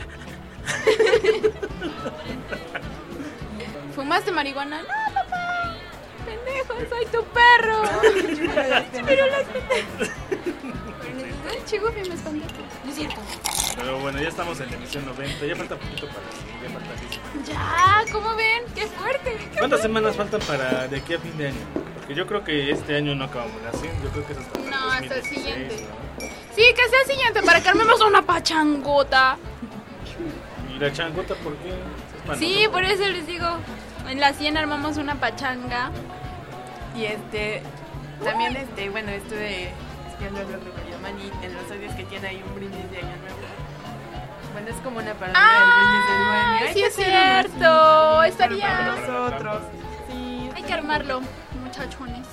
¿Fumaste marihuana? No, papá. Pendejo, soy tu perro. Pero las pendejas. Chihuahua, me espanté. No es cierto. Pero bueno, ya estamos en la emisión noventa. Ya falta poquito para sí, ya falta muchísimo. Ya, ¿cómo ven? ¡Qué fuerte! Qué ¿Cuántas fuerte. semanas faltan para de aquí a fin de año? Porque yo creo que este año no acabamos la cien. Yo creo que es hasta el No, hasta el dos mil dieciséis, siguiente. ¿no? Sí, que sea el siguiente para que armemos una pachangota. ¿Y la changota por qué? ¿Es para Sí, nosotros? por eso les digo. En la cien armamos una pachanga. Y este, también este, bueno, estuve espiando lo que me llaman y en los audios que tiene hay un brindis de año nuevo. Bueno, es como una parodia del brindis del buen. Ah, Hay sí que es hacer cierto. uno así, Estaría. para nosotros. Sí, Hay que armarlo, muchachones.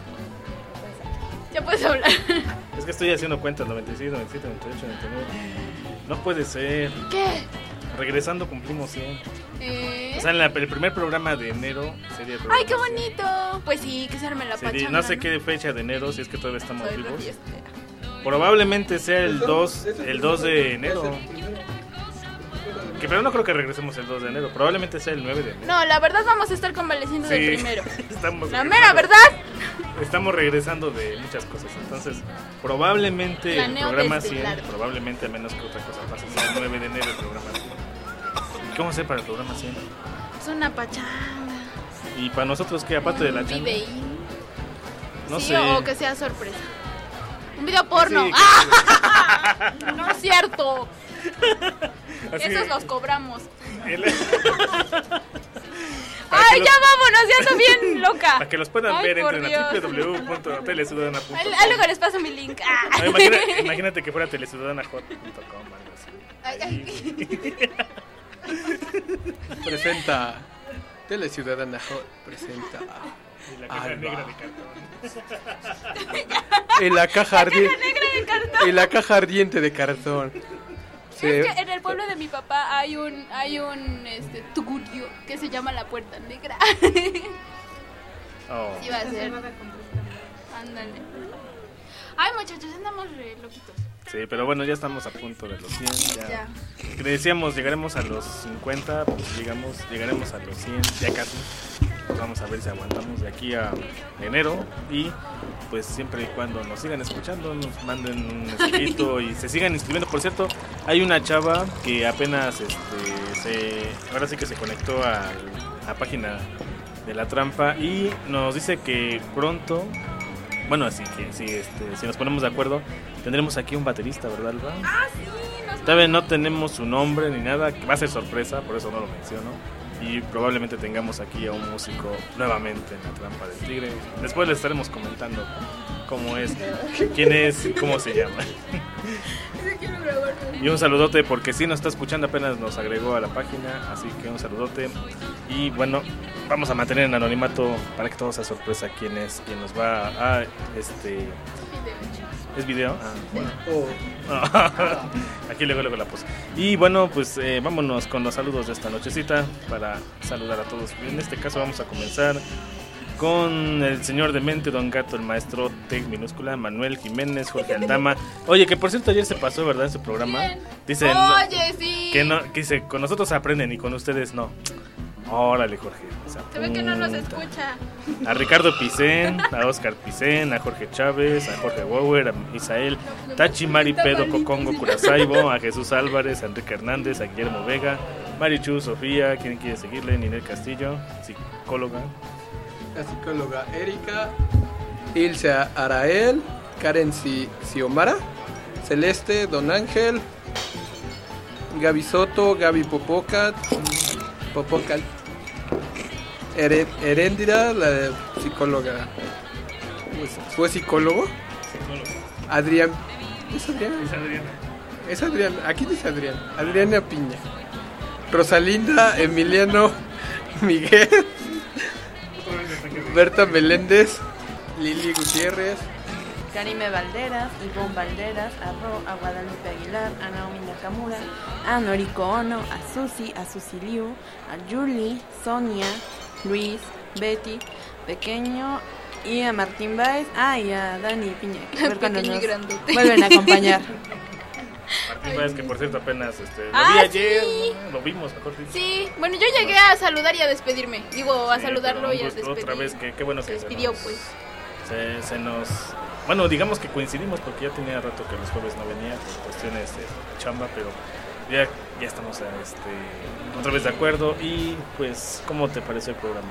Ya puedes hablar. Es que estoy haciendo cuentas, noventa y seis, noventa y siete, noventa y ocho, noventa y nueve. No puede ser. ¿Qué? Regresando cumplimos cien. ¿Eh? O sea, en la- el primer programa de enero sería el programa Ay, qué cien. bonito. Pues sí, que se arme la Sería- pachanga. no sé qué fecha de enero, si es que todavía estamos Soy vivos. fiestera. Probablemente sea el dos, el dos de enero. Que pero no creo que regresemos el dos de enero. Probablemente sea el nueve de enero. No, la verdad vamos a estar convaleciendo Sí. del primero. Estamos La regresando- mera verdad. Estamos regresando de muchas cosas. Entonces, probablemente el Planeo programa cien, desvelar. probablemente a menos que otra cosa pase, sea el nueve de enero el programa cien. ¿Y cómo hacer para el programa cien? Es una pachanga. Y para nosotros, ¿qué? Aparte de la Un chamba. videín. No Sí, sé. o que sea sorpresa. Un video porno. Sí, ¡Ah! No es cierto. Así- Esos los cobramos. El- Ay, que ya los- vámonos, ya ando bien loca. Para que los puedan Ay, ver, por entren Dios. a w w w punto teleciudadana punto com. Ay, ay, luego les paso mi link. Ah. No, imagina- imagínate que fuera teleciudadana hot punto com, algo así. Ay, ay. Presenta Tele Ciudadana Hot presenta Y la caja Alba. negra de cartón. en la caja ardiente Negra de cartón. en la caja ardiente de cartón. Se- Es que en el pueblo de mi papá hay un hay un este tugurio que se llama la Puerta Negra. Oh. Sí va a ser. Ándale. Ay, muchachos, andamos re loquitos. Sí, pero bueno, ya estamos a punto de los cien. Ya. Ya. Que decíamos, llegaremos a los cincuenta, pues llegamos, llegaremos a los cien, ya casi. Pues vamos a ver si aguantamos de aquí a enero. Y pues siempre y cuando nos sigan escuchando, nos manden un escrito y se sigan inscribiendo. Por cierto, hay una chava que apenas este, se, ahora sí que se conectó a la página de La Trampa y nos dice que pronto, bueno, así que si, este, si nos ponemos de acuerdo, tendremos aquí un baterista, ¿verdad, Alba? Ah, sí, nos Todavía no tenemos su nombre ni nada, que va a ser sorpresa, por eso no lo menciono. Y probablemente tengamos aquí a un músico nuevamente en La Trampa del Tigre. Después les estaremos comentando cómo es, quién es, cómo se llama. Y un saludote porque si nos está escuchando, apenas nos agregó a la página, así que un saludote. Y bueno, vamos a mantener en anonimato para que todo sea sorpresa quién es, quién nos va a este ¿es video? Ah, bueno. Aquí luego luego la puse. Y bueno, pues eh, vámonos con los saludos de esta nochecita para saludar a todos. En este caso vamos a comenzar con el señor demente, Don Gato, el maestro T minúscula, Manuel Jiménez, Jorge Aldama. Oye, que por cierto ayer se pasó, ¿verdad? En su programa. Dicen Oye, sí. que no, que dice, con nosotros aprenden y con ustedes no. Órale, Jorge. Se ve que no nos apunta. escucha. A Ricardo Picén, a Oscar Picén, a Jorge Chávez, a Jorge Bauer, a Isael, Tachi, Mari, Pedo, Cocongo, Curasaibo, a Jesús Álvarez, a Enrique Hernández, a Guillermo Vega, Marichu, Sofía, ¿quién quiere seguirle? Ninel Castillo, psicóloga. La psicóloga Erika, Ilse Arael, Karen Si- Xiomara, Celeste, Don Ángel, Gaby Soto, Gaby Popocat, Popocat, Ere- Heréndira, la psicóloga pues, fue psicólogo. Psicólogo. Adrián. ¿Es Adrián? Es Adriana. Es Adrián. Aquí dice Adrián. Adriana Piña. Rosalinda, Emiliano, Miguel, Berta Meléndez, Lili Gutiérrez, Karime Valderas, Ivonne Valderas, a Ro, a Guadalupe Aguilar, a Naomi Nakamura, a Noriko Ono, a Susi, a Susi Liu, a Julie, Sonia, Luis, Betty, Pequeño y a Martín Baez, ah, y a Dani Piña, que a ver cuando Pequeño y nos grandote. vuelven a acompañar. Martín Baez, que por cierto apenas este, lo Ah, vi ayer, sí. ¿no? Lo vimos, mejor dicho. Sí, bueno, yo llegué a saludar y a despedirme. Digo, a Sí, saludarlo pero y a un gusto despedir. Otra vez, que qué bueno Se que despidió, se nos, pues. Se, se nos... Bueno, digamos que coincidimos porque ya tenía rato que los jueves no venía por cuestiones de chamba, pero ya, ya estamos este, otra vez de acuerdo. Y pues, ¿cómo te pareció el programa?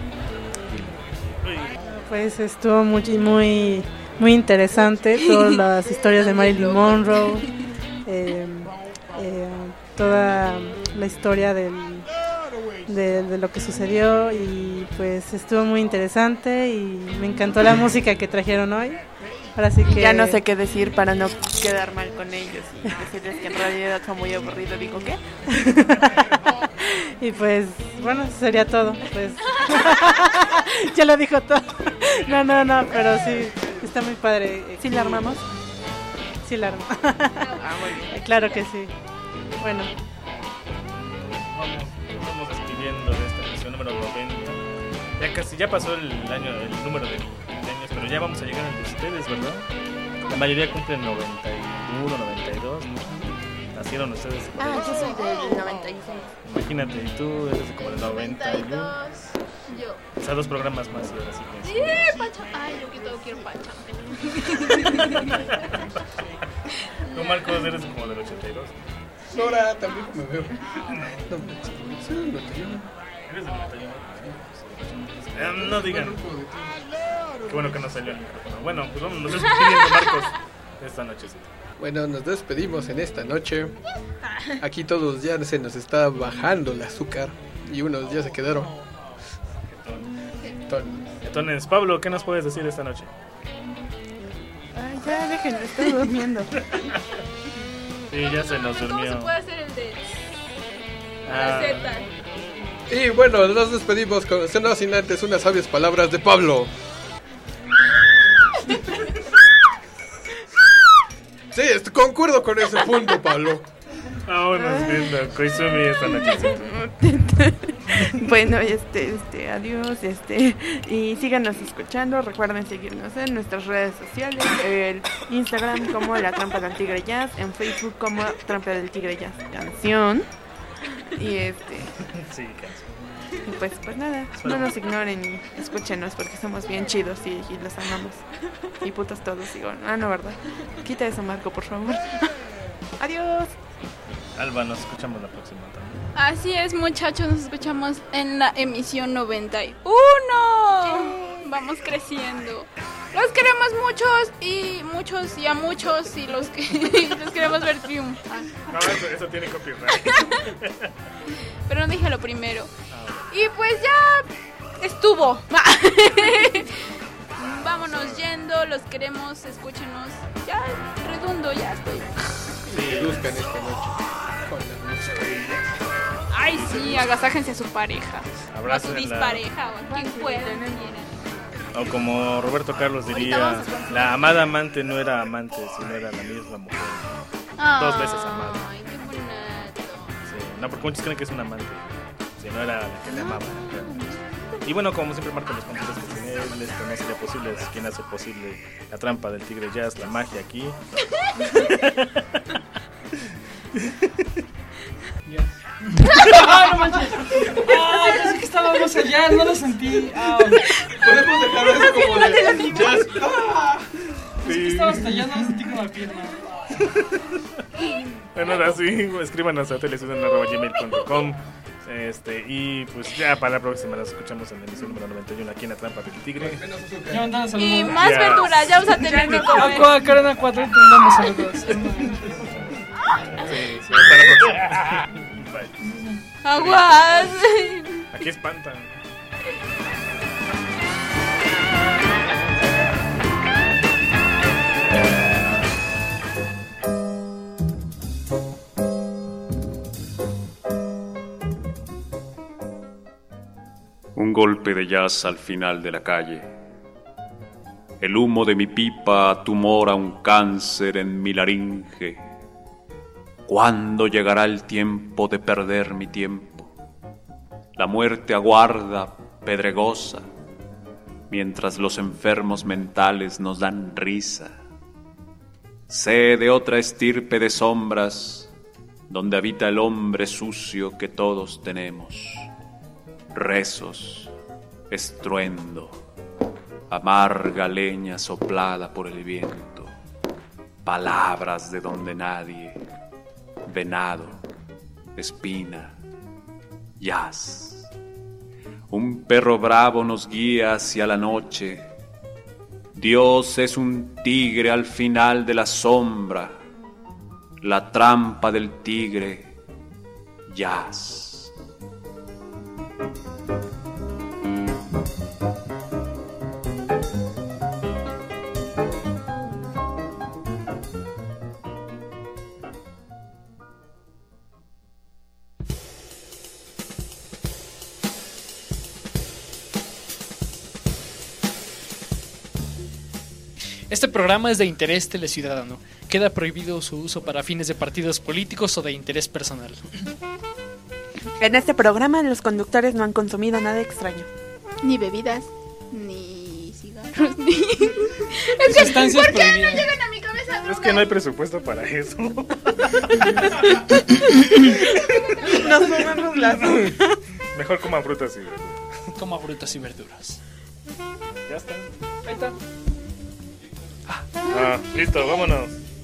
Pues estuvo muy, muy, muy interesante, todas las historias de Marilyn Monroe, eh, eh, toda la historia del, de, de lo que sucedió, y pues estuvo muy interesante y me encantó la música que trajeron hoy. Ahora sí que Ya no sé qué decir para no quedar mal con ellos y decirles que en realidad fue muy aburrido. Digo, ¿qué? Y pues, bueno, eso sería todo. Pues ya lo dijo todo. No, no, no, pero sí, está muy padre. ¿Sí la armamos? Sí la armamos. Ah, muy bien. Claro que sí. Bueno. Vamos, nos vamos despidiendo de esta edición número noventa. Ya casi, ya pasó el año, el número de, de años, pero ya vamos a llegar al de ustedes, ¿verdad? La mayoría cumplen noventa y uno, noventa y dos, ¿no? Nacieron ustedes. Ah, yo soy del noventa y seis. Imagínate, y tú eres como del noventa y uno. Yo. O sea, dos programas más y ahora sí que Sí, Pacha. Ay, yo que todo quiero Pacha. Tú, Marcos, eres como del ochenta y dos. Nora, también me veo. No, soy del noventa y uno. ¿Eres del noventa y uno? Eh, no digan. Qué bueno que no salió el micrófono. Bueno, pues vamos, nos despidiendo, Marcos, esta nochecita. Bueno, nos despedimos en esta noche. Aquí todos ya se nos está bajando el azúcar y unos ya se quedaron. Entonces, Pablo, ¿qué nos puedes decir esta noche? Ay, ya déjenme, estoy durmiendo. Sí, ya se nos ¿Cómo se durmió. puede hacer el de Ah. la Z? Y bueno, nos despedimos con no sin antes unas sabias palabras de Pablo. Sí, est- concuerdo con ese punto, Pablo. Vámonos viendo Koizumi esta noche. Bueno, este, este, adiós, este, y síganos escuchando. Recuerden seguirnos en nuestras redes sociales, el Instagram como La Trampa del Tigre Jazz, en Facebook como Trampa del Tigre Jazz Canción. Y este, Sí, canción. y pues, pues nada, no nos ignoren y escúchenos porque somos bien chidos y, y los amamos. Y putos todos, digo, ah, no, ¿verdad? Quita eso, Marco, por favor. Adiós. Alba, nos escuchamos la próxima también. Así es, muchachos, nos escuchamos en la emisión noventa y uno. Vamos creciendo. Los queremos muchos y muchos y a muchos y los que los queremos ver triunfar. No, eso, eso tiene copyright. Pero no dije lo primero. Y pues ya estuvo. Vámonos yendo, los queremos, escúchenos. Ya, redundo, ya estoy. Sí, buscan esta noche. Con la música. Ay, sí, agasájense a su pareja. O a su Abrácenla. dispareja, o a quien puedan. O como Roberto Carlos Ahorita diría, vamos a escuchar. la amada amante no era amante, sino era la misma mujer. Dos veces amada. Ay, qué bonito. Sí, no, porque muchos creen que es un amante, si no era la que le amaba. Y bueno, como siempre marco los puntos que sin él esto no sería posible, es quien hace posible la trampa del Tigre Jazz, la magia aquí. ¡Ah, no manches! ¡Ah, pensé que estábamos allá! No lo sentí. Ah, podemos dejarlo así como de jazz. ¡Ah! Pensé que estaba hasta allá, no lo sentí con la pierna. Bueno, ahora sí, escríbanos a telesudan arroba gmail punto com. Este, y pues ya para la próxima nos escuchamos en la emisión número noventa y uno aquí en La Trampa del Tigre. Ya mandaron saludos. Y más Ya. verduras, ya vamos a tener que comer. Aqua, Carena cuatro, te mandamos saludos. Sí, sí, hasta la próxima. Bye. Aguas. Aquí espantan. Un golpe de jazz al final de la calle. El humo de mi pipa tumora un cáncer en mi laringe. ¿Cuándo llegará el tiempo de perder mi tiempo? La muerte aguarda, pedregosa, mientras los enfermos mentales nos dan risa. Sé de otra estirpe de sombras, donde habita el hombre sucio que todos tenemos. Rezos, estruendo, amarga leña soplada por el viento, palabras de donde nadie, venado, espina, jazz. Un perro bravo nos guía hacia la noche. Dios es un tigre al final de la sombra, la trampa del tigre, jazz. Este programa es de interés teleciudadano. Queda prohibido su uso para fines de partidos políticos o de interés personal. En este programa los conductores no han consumido nada extraño. Ni bebidas, ni cigarros, ni... Es que, Sustancias ¿por qué no prohibidas. llegan a mi cabeza drogas? Es que no hay presupuesto para eso. Nos fumamos las... Mejor coman frutas y verduras. Coma frutas y verduras. Ya está. Ahí está. Ah, listo, vámonos.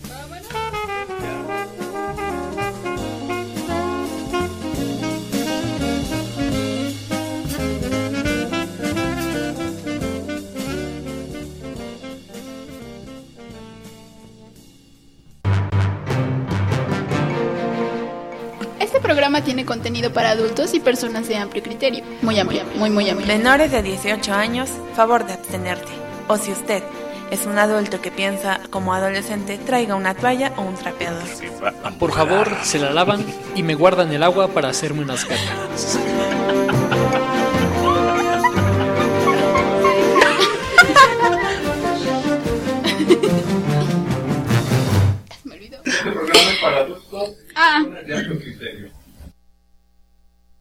Este programa tiene contenido para adultos y personas de amplio criterio. Muy amplio, muy, muy amplio. Menores de dieciocho años, favor de abstenerte. O si usted es un adulto que piensa como adolescente, traiga una toalla o un trapeador. Por favor, se la lavan y me guardan el agua para hacerme unas ganas.